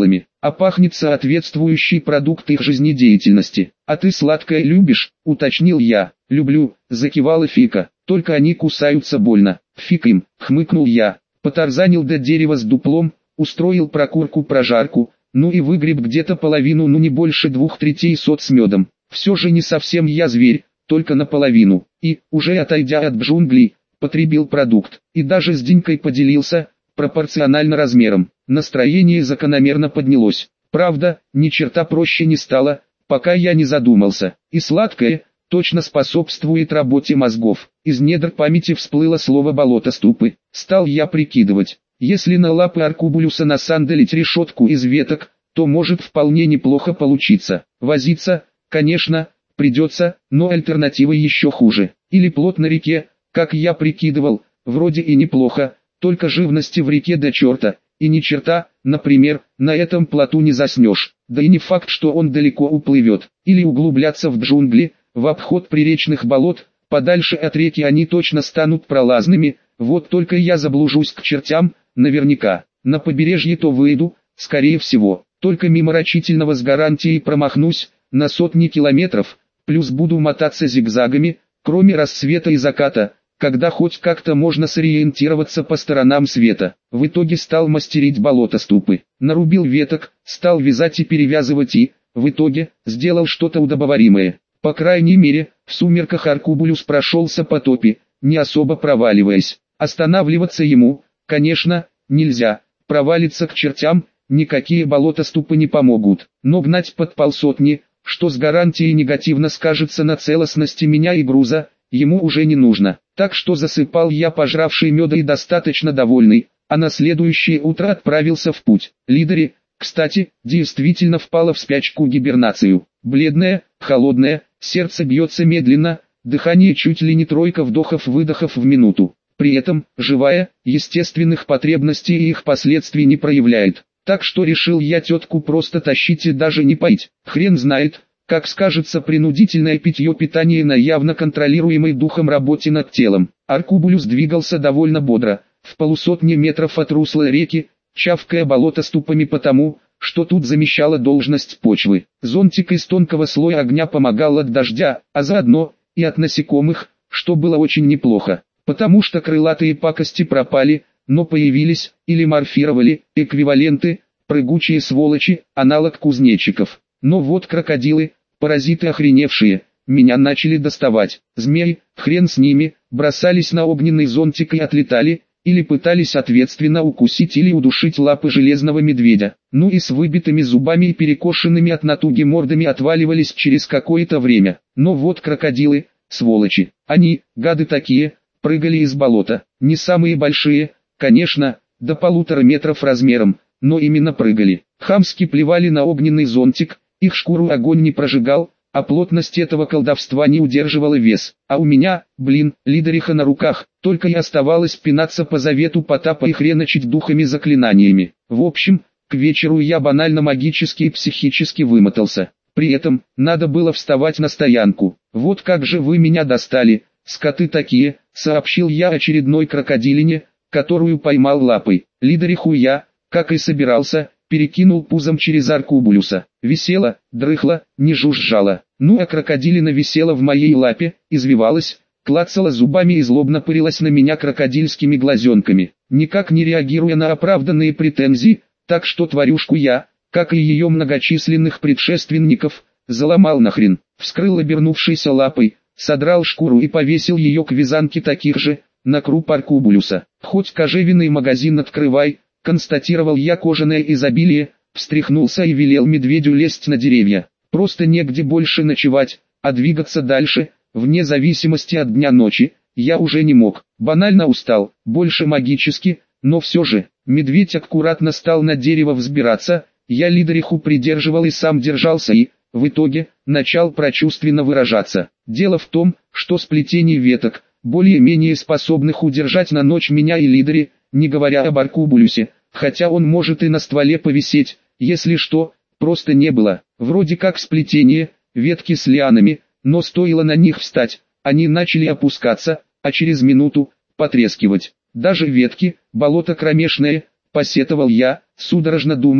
а пахнет соответствующий продукт их жизнедеятельности. «А ты сладкое любишь?» — уточнил я. «Люблю», — закивала Фика, — «только они кусаются больно». «Фиг им», — хмыкнул я, потарзанил до дерева с дуплом, устроил прокурку-прожарку, ну и выгреб где-то половину, ну не больше двух третей сот с медом. Все же не совсем я зверь, только наполовину, и, уже отойдя от джунглей, потребил продукт, и даже с Динькой поделился, пропорционально размерам. Настроение закономерно поднялось. Правда, ни черта проще не стало, пока я не задумался. И сладкое точно способствует работе мозгов. Из недр памяти всплыло слово болотоступы. Стал я прикидывать, если на лапы аркубулюса насандалить решетку из веток, то может вполне неплохо получиться. Возиться, конечно, придется, но альтернатива еще хуже. Или плот на реке, как я прикидывал, вроде и неплохо, только живности в реке до черта, и ни черта, например, на этом плоту не заснешь, да и не факт, что он далеко уплывет. Или углубляться в джунгли, в обход приречных болот, подальше от реки они точно станут пролазными, вот только я заблужусь к чертям, наверняка. На побережье то выйду, скорее всего, только мимо рачительного с гарантией промахнусь, на сотни километров, плюс буду мотаться зигзагами, кроме рассвета и заката, когда хоть как-то можно сориентироваться по сторонам света. В итоге стал мастерить болотоступы. Нарубил веток, стал вязать и перевязывать и, в итоге, сделал что-то удобоваримое. По крайней мере, в сумерках аркубулюс прошелся по топе, не особо проваливаясь. Останавливаться ему, конечно, нельзя, провалиться к чертям, никакие болотоступы не помогут. Но гнать под полсотни, что с гарантией негативно скажется на целостности меня и груза, ему уже не нужно. Так что засыпал я пожравший меда и достаточно довольный, а на следующее утро отправился в путь. Лидери, кстати, действительно впала в спячку гибернацию. Бледная, холодная, сердце бьется медленно, дыхание чуть ли не тройка вдохов-выдохов в минуту. При этом, живая, естественных потребностей и их последствий не проявляет. Так что решил я тетку просто тащить и даже не поить. Хрен знает, как скажется принудительное питье питание на явно контролируемой духом работе над телом. Аркубулюс двигался довольно бодро, в полусотни метров от русла реки, чавкая болотоступами потому, что тут замещала должность почвы. Зонтик из тонкого слоя огня помогал от дождя, а заодно и от насекомых, что было очень неплохо, потому что крылатые пакости пропали, но появились, или морфировали, эквиваленты, прыгучие сволочи, аналог кузнечиков. Но вот крокодилы, паразиты охреневшие, меня начали доставать. Змеи, хрен с ними, бросались на огненный зонтик и отлетали, или пытались ответственно укусить или удушить лапы железного медведя. Ну и с выбитыми зубами и перекошенными от натуги мордами отваливались через какое-то время. Но вот крокодилы, сволочи, они, гады такие, прыгали из болота. Не самые большие, конечно, до полутора метров размером, но именно прыгали. Хамски плевали на огненный зонтик, их шкуру огонь не прожигал, а плотность этого колдовства не удерживала вес. А у меня, блин, лидериха на руках, только и оставалось пинаться по завету Потапа и хреночить духами заклинаниями. В общем, к вечеру я банально магически и психически вымотался. При этом, надо было вставать на стоянку. «Вот как же вы меня достали, скоты такие», — сообщил я очередной крокодилине, которую поймал лапой. Лидериху я, как и собирался, перекинул пузом через аркубулюса. Висела, дрыхла, не жужжала. Ну а крокодилина висела в моей лапе, извивалась, клацала зубами и злобно пырилась на меня крокодильскими глазенками, никак не реагируя на оправданные претензии, так что тварюшку я, как и ее многочисленных предшественников, заломал нахрен. Вскрыл обернувшейся лапой, содрал шкуру и повесил ее к вязанке таких же, на круп аркубулюса. «Хоть кожевенный магазин открывай», — констатировал я кожаное изобилие, встряхнулся и велел медведю лезть на деревья. Просто негде больше ночевать, а двигаться дальше, вне зависимости от дня-ночи, я уже не мог. Банально устал, больше магически, но все же. Медведь аккуратно стал на дерево взбираться, я лидериху придерживал и сам держался и, в итоге, начал прочувственно выражаться. Дело в том, что сплетение веток, более-менее способных удержать на ночь меня и лидери, не говоря об аркубулюсе, хотя он может и на стволе повисеть, если что, просто не было. Вроде как сплетение, ветки с лианами, но стоило на них встать, они начали опускаться, а через минуту, потрескивать. Даже ветки, болото кромешное, посетовал я, судорожно думая,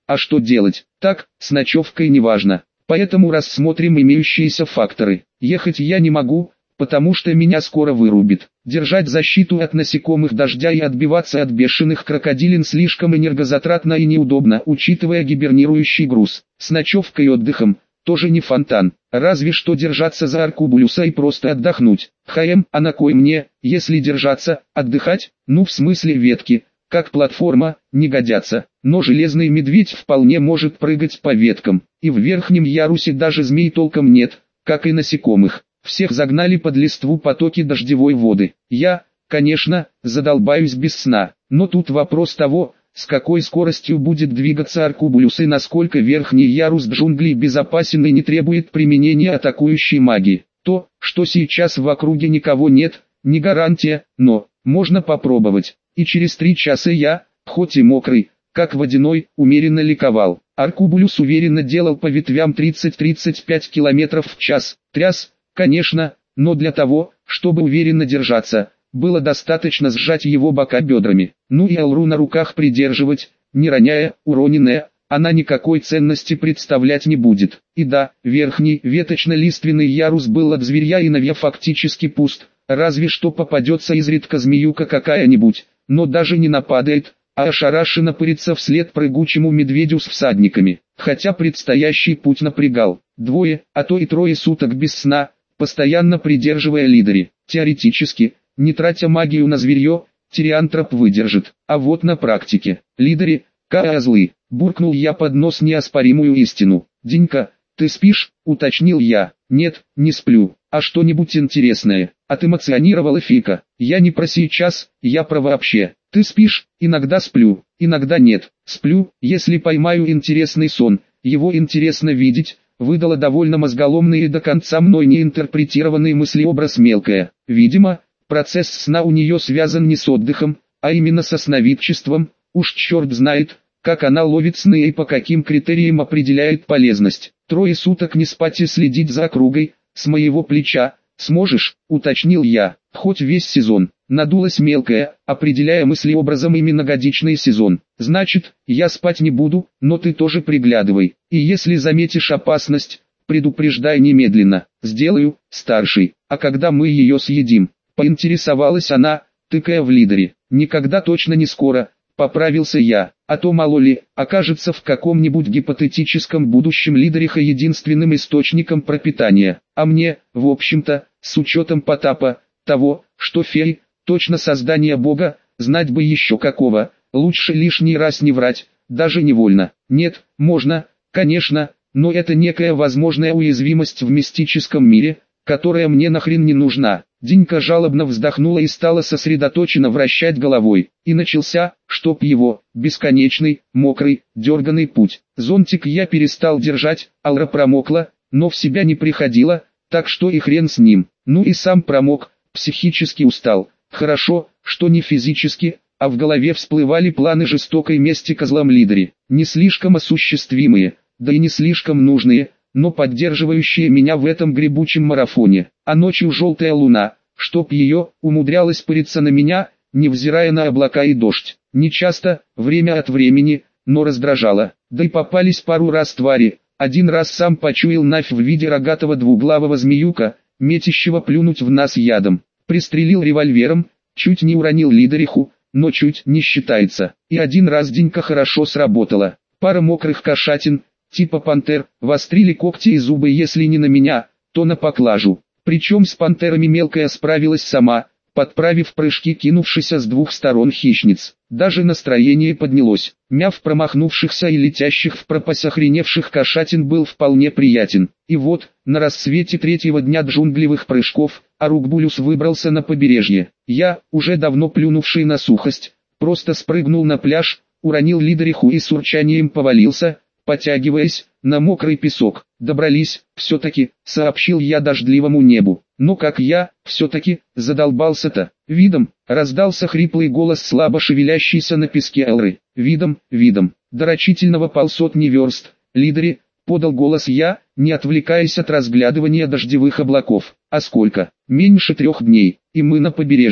А что делать? Так, с ночевкой неважно. Поэтому рассмотрим имеющиеся факторы. Ехать я не могу, потому что меня скоро вырубит. Держать защиту от насекомых дождя и отбиваться от бешеных крокодилин слишком энергозатратно и неудобно, учитывая гибернирующий груз. С ночевкой и отдыхом тоже не фонтан. Разве что держаться за Аркубулюса и просто отдохнуть. Хм, а на кой мне, если держаться, отдыхать? Ну в смысле ветки, как платформа, не годятся. Но железный медведь вполне может прыгать по веткам. И в верхнем ярусе даже змей толком нет, как и насекомых. Всех загнали под листву потоки дождевой воды. Я, конечно, задолбаюсь без сна. Но тут вопрос того, с какой скоростью будет двигаться Аркубулюс и насколько верхний ярус джунглей безопасен и не требует применения атакующей магии. То, что сейчас в округе никого нет, не гарантия, но можно попробовать. И через три часа я, хоть и мокрый, как водяной, умеренно ликовал. Аркубулюс уверенно делал по ветвям тридцать-тридцать пять километров в час. Тряс, конечно, но для того, чтобы уверенно держаться, было достаточно сжать его бока бедрами. Ну и Алру на руках придерживать, не роняя, уроненная, она никакой ценности представлять не будет. И да, верхний веточно-лиственный ярус был от зверья и навья фактически пуст, разве что попадется изредка змеюка какая-нибудь, но даже не нападает, а ошарашенно пырится вслед прыгучему медведю с всадниками. Хотя предстоящий путь напрягал. Двое, а то и трое суток без сна, постоянно придерживая лидери. Теоретически, не тратя магию на зверье, тириантроп выдержит. А вот на практике. Лидери, козлы, буркнул я под нос неоспоримую истину. Денька, ты спишь? Уточнил я. Нет, не сплю. А что-нибудь интересное? Отэмоционировала Фика. Я не про сейчас, я про вообще. Ты спишь? Иногда сплю, иногда нет. Сплю, если поймаю интересный сон. Его интересно видеть. Выдала довольно мозголомный и до конца мной не интерпретированный мыслеобраз мелкая. Видимо, процесс сна у нее связан не с отдыхом, а именно со сновидчеством. Уж черт знает, как она ловит сны и по каким критериям определяет полезность. Трое суток не спать и следить за округой, с моего плеча. Сможешь, уточнил я, хоть весь сезон. Надулась мелкая, определяя мыслеобразом именно годичный сезон. Значит, я спать не буду, но ты тоже приглядывай. И если заметишь опасность, предупреждай немедленно. Сделаю, старший. А когда мы ее съедим? Поинтересовалась она, тыкая в лидере. Никогда точно не скоро, поправился я. А то мало ли, окажется в каком-нибудь гипотетическом будущем лидериха единственным источником пропитания. А мне, в общем-то, с учетом Потапа, того, что феи, точно создание Бога, знать бы еще какого, лучше лишний раз не врать, даже невольно. Нет, можно, конечно, но это некая возможная уязвимость в мистическом мире, которая мне нахрен не нужна. Динька жалобно вздохнула и стала сосредоточенно вращать головой. И начался, чтоб его, бесконечный, мокрый, дерганый путь. Зонтик я перестал держать, Алра промокла, но в себя не приходила, так что и хрен с ним. Ну и сам промок, психически устал. Хорошо, что не физически, а в голове всплывали планы жестокой мести козлам лидери. Не слишком осуществимые, да и не слишком нужные, но поддерживающие меня в этом гребучем марафоне. А ночью желтая луна, чтоб ее, умудрялась пыриться на меня, невзирая на облака и дождь. Не часто, время от времени, но раздражала. Да и попались пару раз твари. Один раз сам почуял Навь в виде рогатого двуглавого змеюка, метящего плюнуть в нас ядом. Пристрелил револьвером, чуть не уронил лидериху, но чуть не считается. И один раз Денька хорошо сработала. Пара мокрых кошатин, типа пантер, вострили когти и зубы если не на меня, то на поклажу. Причем с пантерами мелкая справилась сама, подправив прыжки кинувшейся с двух сторон хищниц. Даже настроение поднялось. Мяв промахнувшихся и летящих в пропасть охреневших кошатин был вполне приятен. И вот, на рассвете третьего дня джунглевых прыжков, Аркубулюс выбрался на побережье. Я, уже давно плюнувший на сухость, просто спрыгнул на пляж, уронил лидериху и с урчанием повалился, потягиваясь, на мокрый песок. Добрались, все-таки, сообщил я дождливому небу. Но как я, все-таки, задолбался-то. Видом, раздался хриплый голос слабо шевелящийся на песке Алры. Видом, видом, до рачительного полсотни верст, лидери, подал голос я, не отвлекаясь от разглядывания дождевых облаков. А сколько? Меньше трех дней, и мы на побережье.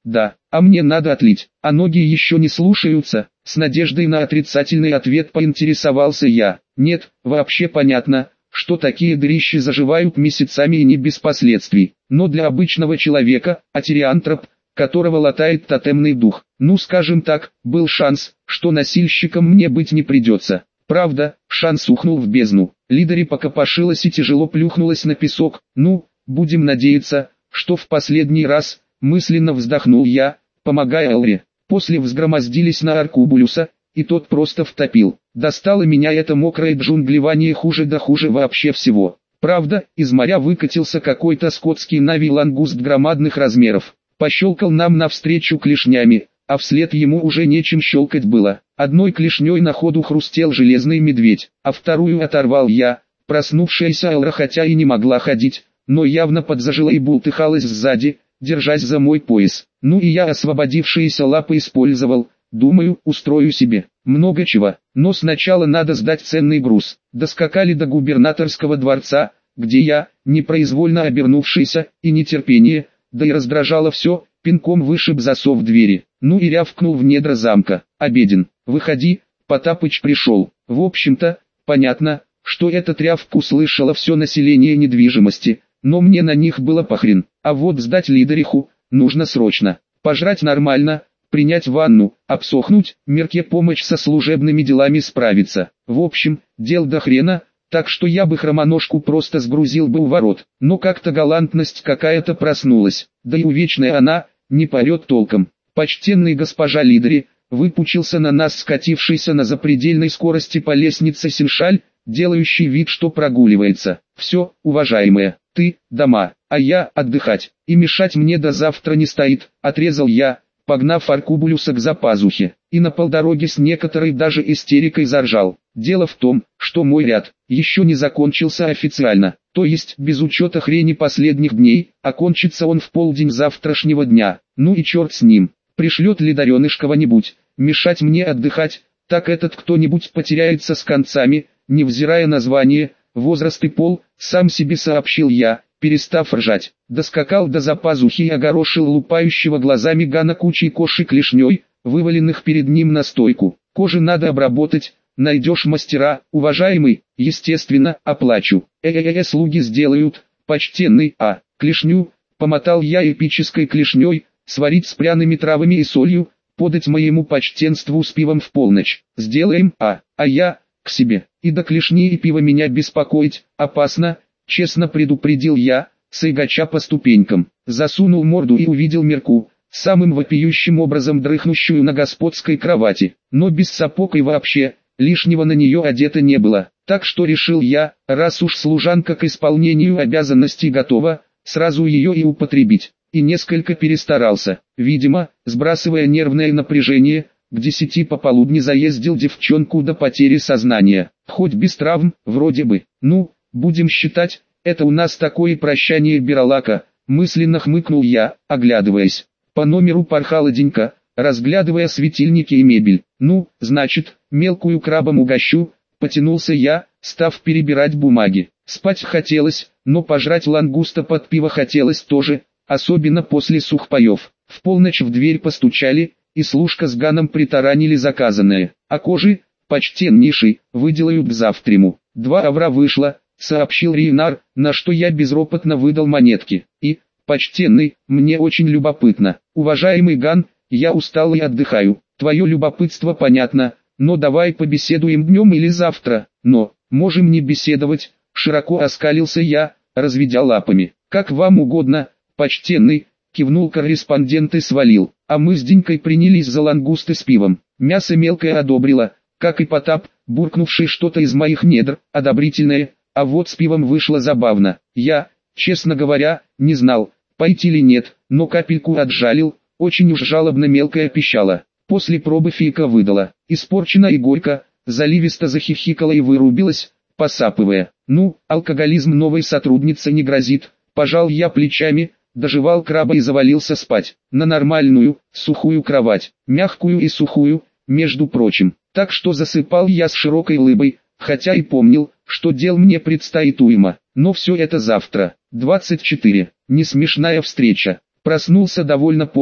Да, а мне надо отлить, а ноги еще не слушаются. С надеждой на отрицательный ответ поинтересовался я. Нет, вообще понятно, что такие дрищи заживают месяцами и не без последствий. Но для обычного человека, атериантроп, которого латает тотемный дух, ну скажем так, был шанс, что носильщиком мне быть не придется. Правда, шанс ухнул в бездну. Лидари покопошилась и тяжело плюхнулась на песок. Ну, будем надеяться, что в последний раз, мысленно вздохнул я, помогая Элре. После взгромоздились на Аркубулюса, и тот просто втопил. Достало меня это мокрое джунглевание хуже да хуже вообще всего. Правда, из моря выкатился какой-то скотский нави-лангуст громадных размеров. Пощелкал нам навстречу клешнями, а вслед ему уже нечем щелкать было. Одной клешней на ходу хрустел железный медведь, а вторую оторвал я. Проснувшаяся Элра хотя и не могла ходить, но явно подзажила и бултыхалась сзади, держась за мой пояс. Ну и я освободившиеся лапы использовал, думаю, устрою себе много чего, но сначала надо сдать ценный груз. Доскакали до губернаторского дворца, где я, непроизвольно обернувшийся, и нетерпение, да и раздражало все, пинком вышиб засов двери. Ну и рявкнул в недра замка. Обеден, выходи, Потапыч пришел. В общем-то, понятно, что этот рявк услышало все население недвижимости, но мне на них было похрен. А вот сдать Лидариху нужно срочно. Пожрать нормально, принять ванну, обсохнуть, Мерке помочь со служебными делами справиться. В общем, дел до хрена, так что я бы хромоножку просто сгрузил бы у ворот. Но как-то галантность какая-то проснулась, да и увечная она, не порет толком. Почтенный госпожа Лидари, выпучился на нас скатившийся на запредельной скорости по лестнице Синшаль, делающий вид, что прогуливается. Все, уважаемая, ты, дома, а я отдыхать, и мешать мне до завтра не стоит, отрезал я, погнав Аркубулюса к запазухе, и на полдороге с некоторой даже истерикой заржал. Дело в том, что мой ряд еще не закончился официально, то есть без учета хрени последних дней, окончится он в полдень завтрашнего дня. Ну и черт с ним, пришлет Лидареныш кого-нибудь, мешать мне отдыхать, так этот кто-нибудь потеряется с концами, невзирая на звание, возраст и пол, сам себе сообщил я, перестав ржать. Доскакал до запазухи и огорошил лупающего глазами Гана кучей кошек клешней, вываленных перед ним на стойку. Кожи надо обработать, найдешь мастера, уважаемый, естественно, оплачу. Э-э-э, слуги сделают, почтенный, а, клешню, помотал я эпической клешней, сварить с пряными травами и солью, подать моему почтенству с пивом в полночь. Сделаем, а, а я, к себе, и до клешни и пива меня беспокоить, опасно, честно предупредил я, сыгача по ступенькам. Засунул морду и увидел Мерку, самым вопиющим образом дрыхнущую на господской кровати, но без сапог и вообще, лишнего на нее одето не было. Так что решил я, раз уж служанка к исполнению обязанностей готова, сразу ее и употребить. И несколько перестарался. Видимо, сбрасывая нервное напряжение, к десяти пополудни заездил девчонку до потери сознания. Хоть без травм, вроде бы. Ну, будем считать, это у нас такое прощание Биролака, мысленно хмыкнул я, оглядываясь. По номеру порхала Денька, разглядывая светильники и мебель. Ну, значит, мелкую крабом угощу, потянулся я, став перебирать бумаги. Спать хотелось, но пожрать лангуста под пиво хотелось тоже, особенно после сухпаев. В полночь в дверь постучали, и служка с Ганом притаранили заказанное. А кожи, почтеннейший, выделают к завтраму. Два авра вышло, сообщил Рейнар, на что я безропотно выдал монетки. И, почтенный, мне очень любопытно. Уважаемый Ган, я устал и отдыхаю. Твое любопытство понятно, но давай побеседуем днем или завтра. Но, можем не беседовать, широко оскалился я, разведя лапами. Как вам угодно, почтенный, кивнул корреспондент и свалил. А мы с Денькой принялись за лангусты с пивом. Мясо мелкое одобрило, как и Потап, буркнувший что-то из моих недр, одобрительное, а вот с пивом вышло забавно. Я, честно говоря, не знал, пойти или нет, но капельку отжалил, очень уж жалобно мелкая пищала. После пробы фейка выдала, испорчена и горько, заливисто захихикала и вырубилась, посапывая. Ну, алкоголизм новой сотруднице не грозит, пожал я плечами, доживал краба и завалился спать, на нормальную, сухую кровать, мягкую и сухую, между прочим. Так что засыпал я с широкой улыбой, хотя и помнил, что дел мне предстоит уйма. Но все это завтра. двадцать четыре. Несмешная встреча. Проснулся довольно поздно,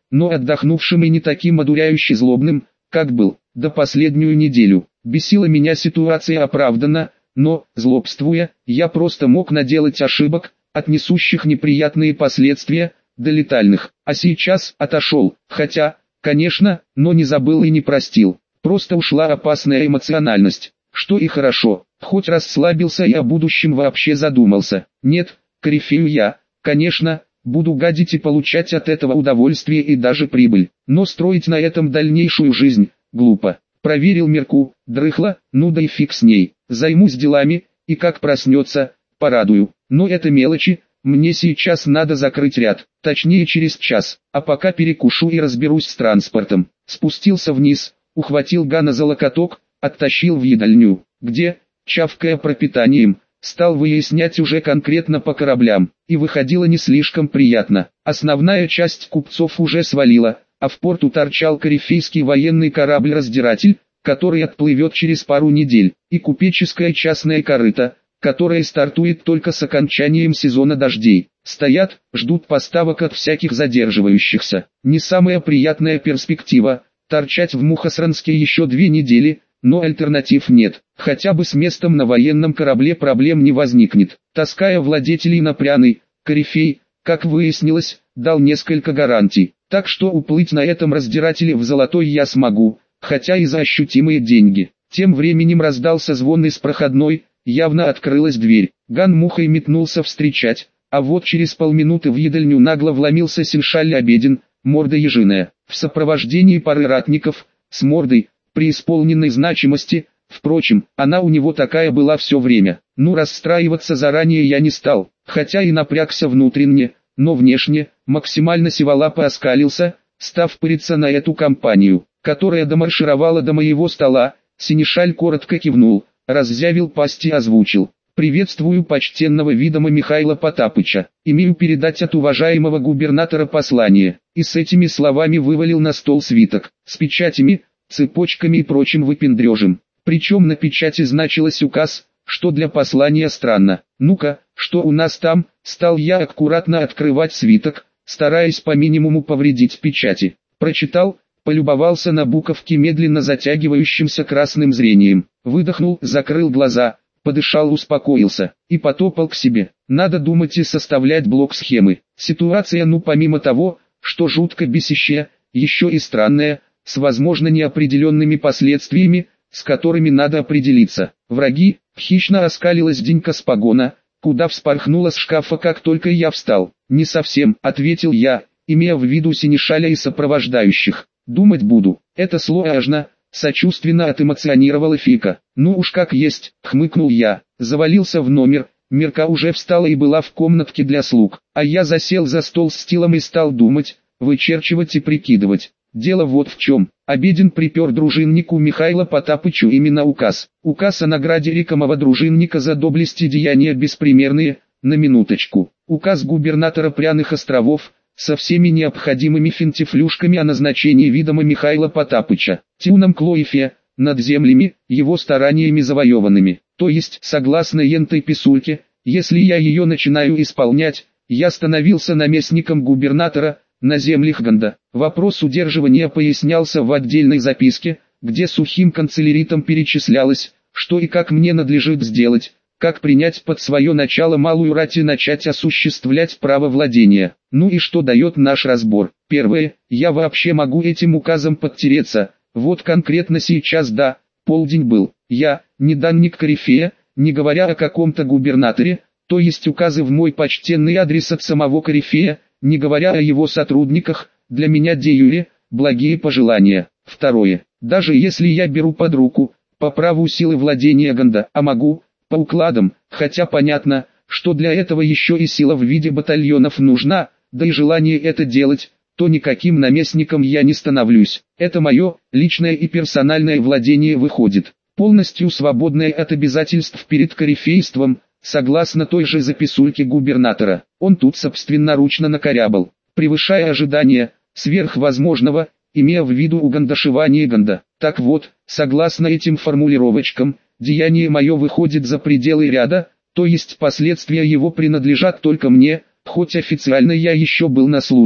но отдохнувшим и не таким одуряюще злобным, как был, до последнюю неделю. Бесила меня ситуация оправданно, но, злобствуя, я просто мог наделать ошибок, от несущих неприятные последствия, до летальных. А сейчас отошел, хотя, конечно, но не забыл и не простил. Просто ушла опасная эмоциональность, что и хорошо, хоть расслабился и о будущем вообще задумался. Нет, корифею я, конечно, буду гадить и получать от этого удовольствие и даже прибыль, но строить на этом дальнейшую жизнь, глупо. Проверил мерку, дрыхла, ну да и фиг с ней, займусь делами, и как проснется, порадую. Но это мелочи, мне сейчас надо закрыть ряд, точнее через час, а пока перекушу и разберусь с транспортом. Спустился вниз, ухватил Гана за локоток, оттащил в едальню, где, чавкая пропитанием, стал выяснять уже конкретно по кораблям, и выходило не слишком приятно. Основная часть купцов уже свалила, а в порту торчал корифейский военный корабль-раздиратель, который отплывет через пару недель, и купеческая частная корыта, которая стартует только с окончанием сезона дождей. Стоят, ждут поставок от всяких задерживающихся. Не самая приятная перспектива, торчать в Мухосранске еще две недели, но альтернатив нет. Хотя бы с местом на военном корабле проблем не возникнет. Таская владетелей на пряный, корифей, как выяснилось, дал несколько гарантий. Так что уплыть на этом раздирателе в золотой я смогу, хотя и за ощутимые деньги. Тем временем раздался звон из проходной, явно открылась дверь. Ган мухой метнулся встречать, а вот через полминуты в едальню нагло вломился Синшаль Обеден, морда ежиная, в сопровождении пары ратников, с мордой, преисполненной значимости. Впрочем, она у него такая была все время. Ну, расстраиваться заранее я не стал, хотя и напрягся внутренне, но внешне, максимально сиволапо оскалился, став пыриться на эту компанию, которая домаршировала до моего стола. Синишаль коротко кивнул, раззявил пасть и озвучил: «Приветствую почтенного видома Михаила Потапыча, имею передать от уважаемого губернатора послание», и с этими словами вывалил на стол свиток, с печатями, цепочками и прочим выпендрежем. Причем на печати значилось указ, что для послания странно. «Ну-ка, что у нас там?» Стал я аккуратно открывать свиток, стараясь по минимуму повредить печати. Прочитал, полюбовался на буковки медленно затягивающимся красным зрением, выдохнул, закрыл глаза, подышал, успокоился, и потопал к себе. Надо думать и составлять блок схемы. Ситуация, ну помимо того, что жутко бесящая, еще и странная, с возможно неопределенными последствиями, с которыми надо определиться. Враги, хищно оскалилась Денька с погона, куда вспорхнула с шкафа, как только я встал. «Не совсем», — ответил я, имея в виду Синишаля и сопровождающих. «Думать буду, это сложно», — сочувственно отэмоционировала Фика. «Ну уж как есть», — хмыкнул я, завалился в номер. Мирка уже встала и была в комнатке для слуг, а я засел за стол с стилом и стал думать, вычерчивать и прикидывать. Дело вот в чем. Обеден припер дружиннику Михаила Потапычу именно указ. Указ о награде рекомого дружинника за доблесть и деяния беспримерные, на минуточку. Указ губернатора Пряных островов, со всеми необходимыми финтифлюшками о назначении видома Михаила Потапыча, Тиуном Клоифе, над землями, его стараниями завоеванными. То есть, согласно ентой писульке, если я ее начинаю исполнять, я становился наместником губернатора, на землях Ганда. Вопрос удерживания пояснялся в отдельной записке, где сухим канцеляритом перечислялось, что и как мне надлежит сделать, как принять под свое начало малую рать и начать осуществлять право владения. Ну и что дает наш разбор? Первое, я вообще могу этим указом подтереться, вот конкретно сейчас да, полдень был, я, не данник корифея, не говоря о каком-то губернаторе, то есть указы в мой почтенный адрес от самого корифея, не говоря о его сотрудниках, для меня де юре, благие пожелания. Второе, даже если я беру под руку, по праву силы владения Ганда, а могу, по укладам, хотя понятно, что для этого еще и сила в виде батальонов нужна, да и желание это делать, то никаким наместником я не становлюсь. Это мое, личное и персональное владение выходит, полностью свободное от обязательств перед корифейством, согласно той же записульке губернатора. Он тут собственноручно накорябал, превышая ожидания, сверхвозможного, имея в виду угандашивание Ганда. Так вот, согласно этим формулировочкам, деяние мое выходит за пределы ряда, то есть последствия его принадлежат только мне, хоть официально я еще был на службе.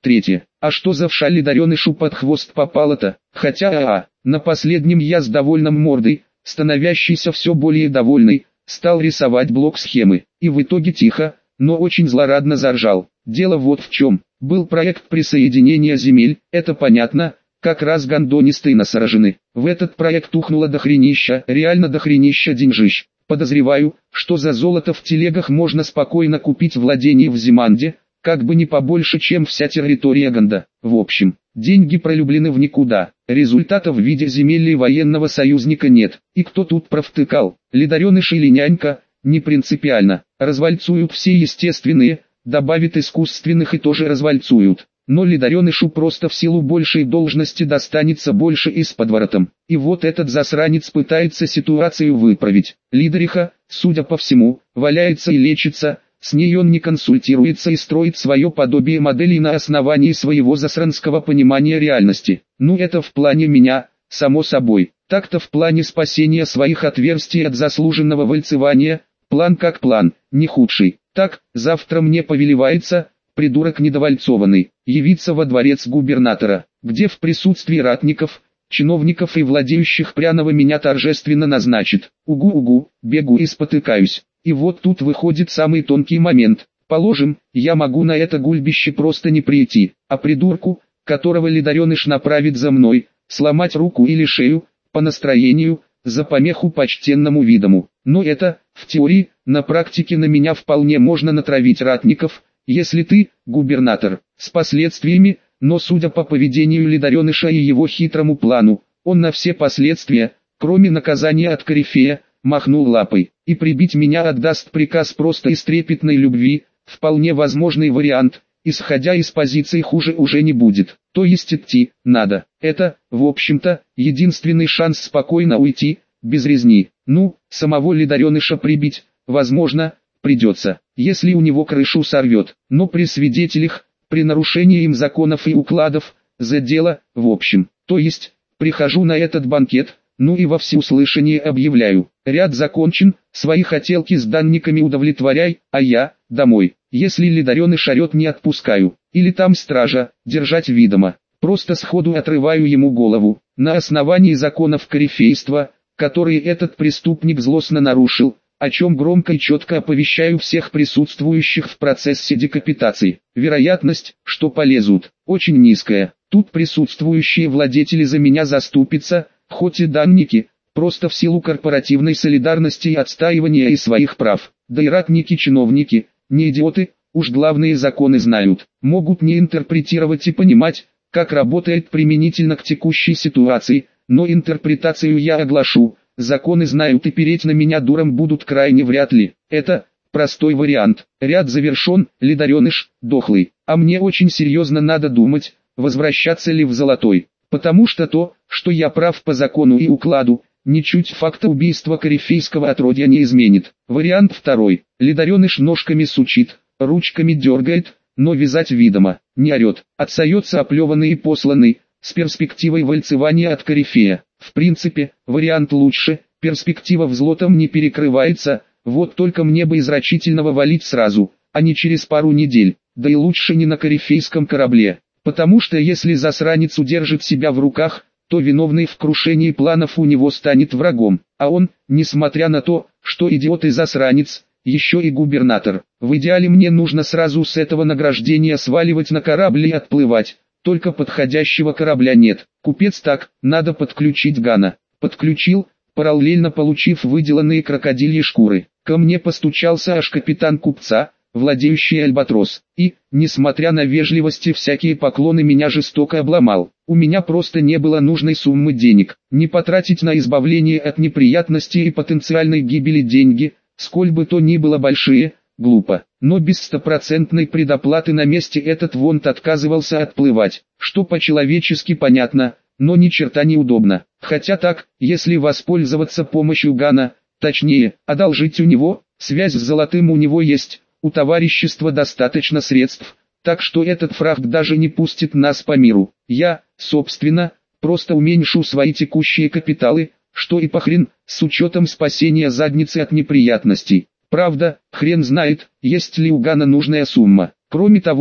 Третье. А что за вша лидаренышу под хвост попало-то? Хотя а, на последнем я с довольным мордой, становящийся все более довольный, стал рисовать блок схемы, и в итоге тихо, но очень злорадно заржал. Дело вот в чем. Был проект присоединения земель, это понятно, как раз гондонистые насорожены. В этот проект ухнуло дохренища, реально дохренища деньжищ. Подозреваю, что за золото в телегах можно спокойно купить владение в Зиманде, как бы не побольше, чем вся территория Ганда. В общем, деньги пролюблены в никуда, результата в виде земель и военного союзника нет. И кто тут провтыкал? Лидареныш или нянька? Не принципиально. Развальцуют все естественные, добавят искусственных и тоже развальцуют. Но лидаренышу просто в силу большей должности достанется больше и с подворотом. И вот этот засранец пытается ситуацию выправить. Лидариха, судя по всему, валяется и лечится, с ней он не консультируется и строит свое подобие моделей на основании своего засранского понимания реальности. Ну это в плане меня, само собой. Так-то в плане спасения своих отверстий от заслуженного вальцевания, план как план, не худший. Так, завтра мне повелевается, придурок недовальцованный, явиться во дворец губернатора, где в присутствии ратников, чиновников и владеющих пряного меня торжественно назначит. Угу-угу, бегу и спотыкаюсь. И вот тут выходит самый тонкий момент. Положим, я могу на это гульбище просто не прийти, а придурку, которого лидареныш направит за мной, сломать руку или шею, по настроению, за помеху почтенному видому. Но это, в теории, на практике на меня вполне можно натравить ратников, если ты, губернатор, с последствиями, но судя по поведению лидареныша и его хитрому плану, он на все последствия, кроме наказания от корифея, махнул лапой, и прибить меня отдаст приказ просто из трепетной любви, вполне возможный вариант, исходя из позиции хуже уже не будет, то есть идти надо. Это, в общем-то, единственный шанс спокойно уйти, без резни. Ну, самого лидареныша прибить, возможно, придется, если у него крышу сорвет, но при свидетелях, при нарушении им законов и укладов, за дело, в общем, то есть, прихожу на этот банкет, ну и во всеуслышание объявляю, ряд закончен, свои хотелки с данниками удовлетворяй, а я, домой, если лидареныш орет не отпускаю, или там стража, держать видомо, просто сходу отрываю ему голову, на основании законов корифейства, которые этот преступник злостно нарушил, о чем громко и четко оповещаю всех присутствующих в процессе декапитации. Вероятность, что полезут, очень низкая. Тут присутствующие владетели за меня заступятся, хоть и данники, просто в силу корпоративной солидарности и отстаивания и своих прав. Да и ратники-чиновники, не идиоты, уж главные законы знают, могут не интерпретировать и понимать, как работает применительно к текущей ситуации, но интерпретацию я оглашу. Законы знают и переть на меня дуром будут крайне вряд ли. Это простой вариант. Ряд завершен, лидареныш, дохлый. А мне очень серьезно надо думать, возвращаться ли в золотой. Потому что то, что я прав по закону и укладу, ничуть факта убийства корифейского отродья не изменит. Вариант второй. Лидареныш ножками сучит, ручками дергает, но вязать видомо, не орет. Отсается оплеванный и посланный, с перспективой вальцевания от корифея. В принципе, вариант лучше, перспектива взлотом не перекрывается, вот только мне бы из рачительного валить сразу, а не через пару недель, да и лучше не на корифейском корабле, потому что если засранец удержит себя в руках, то виновный в крушении планов у него станет врагом, а он, несмотря на то, что идиот и засранец, еще и губернатор. В идеале мне нужно сразу с этого награждения сваливать на корабль и отплывать. Только подходящего корабля нет. Купец так, надо подключить Гана. Подключил, параллельно получив выделанные крокодильи шкуры. Ко мне постучался аж капитан купца, владеющий Альбатрос. И, несмотря на вежливость и всякие поклоны, меня жестоко обломал. У меня просто не было нужной суммы денег. Не потратить на избавление от неприятностей и потенциальной гибели деньги, сколь бы то ни было большие, глупо. Но без стопроцентной предоплаты на месте этот вонт отказывался отплывать, что по-человечески понятно, но ни черта не удобно. Хотя так, если воспользоваться помощью Гана, точнее, одолжить у него, связь с золотым у него есть, у товарищества достаточно средств, так что этот фрахт даже не пустит нас по миру. Я, собственно, просто уменьшу свои текущие капиталы, что и похрен, с учетом спасения задницы от неприятностей. Правда, хрен знает, есть ли у Гана нужная сумма. Кроме того,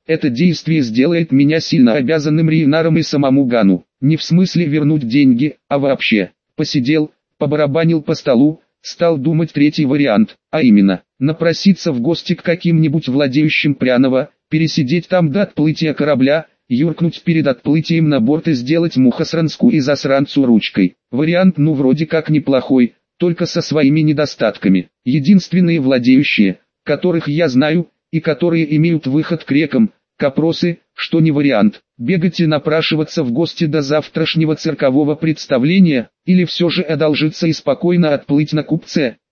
Это действие сделает меня сильно обязанным Рейнаром и самому Гану. Не в смысле вернуть деньги, а вообще. Посидел, побарабанил по столу, стал думать третий вариант, а именно, напроситься в гости к каким-нибудь владеющим пряного, пересидеть там до отплытия корабля, юркнуть перед отплытием на борт и сделать мухосранскую и засранцу ручкой. Вариант ну вроде как неплохой, только со своими недостатками. Единственные владеющие, которых я знаю, и которые имеют выход к рекам, капросы, что не вариант. Бегать и напрашиваться в гости до завтрашнего циркового представления, или все же одолжиться и спокойно отплыть на купце.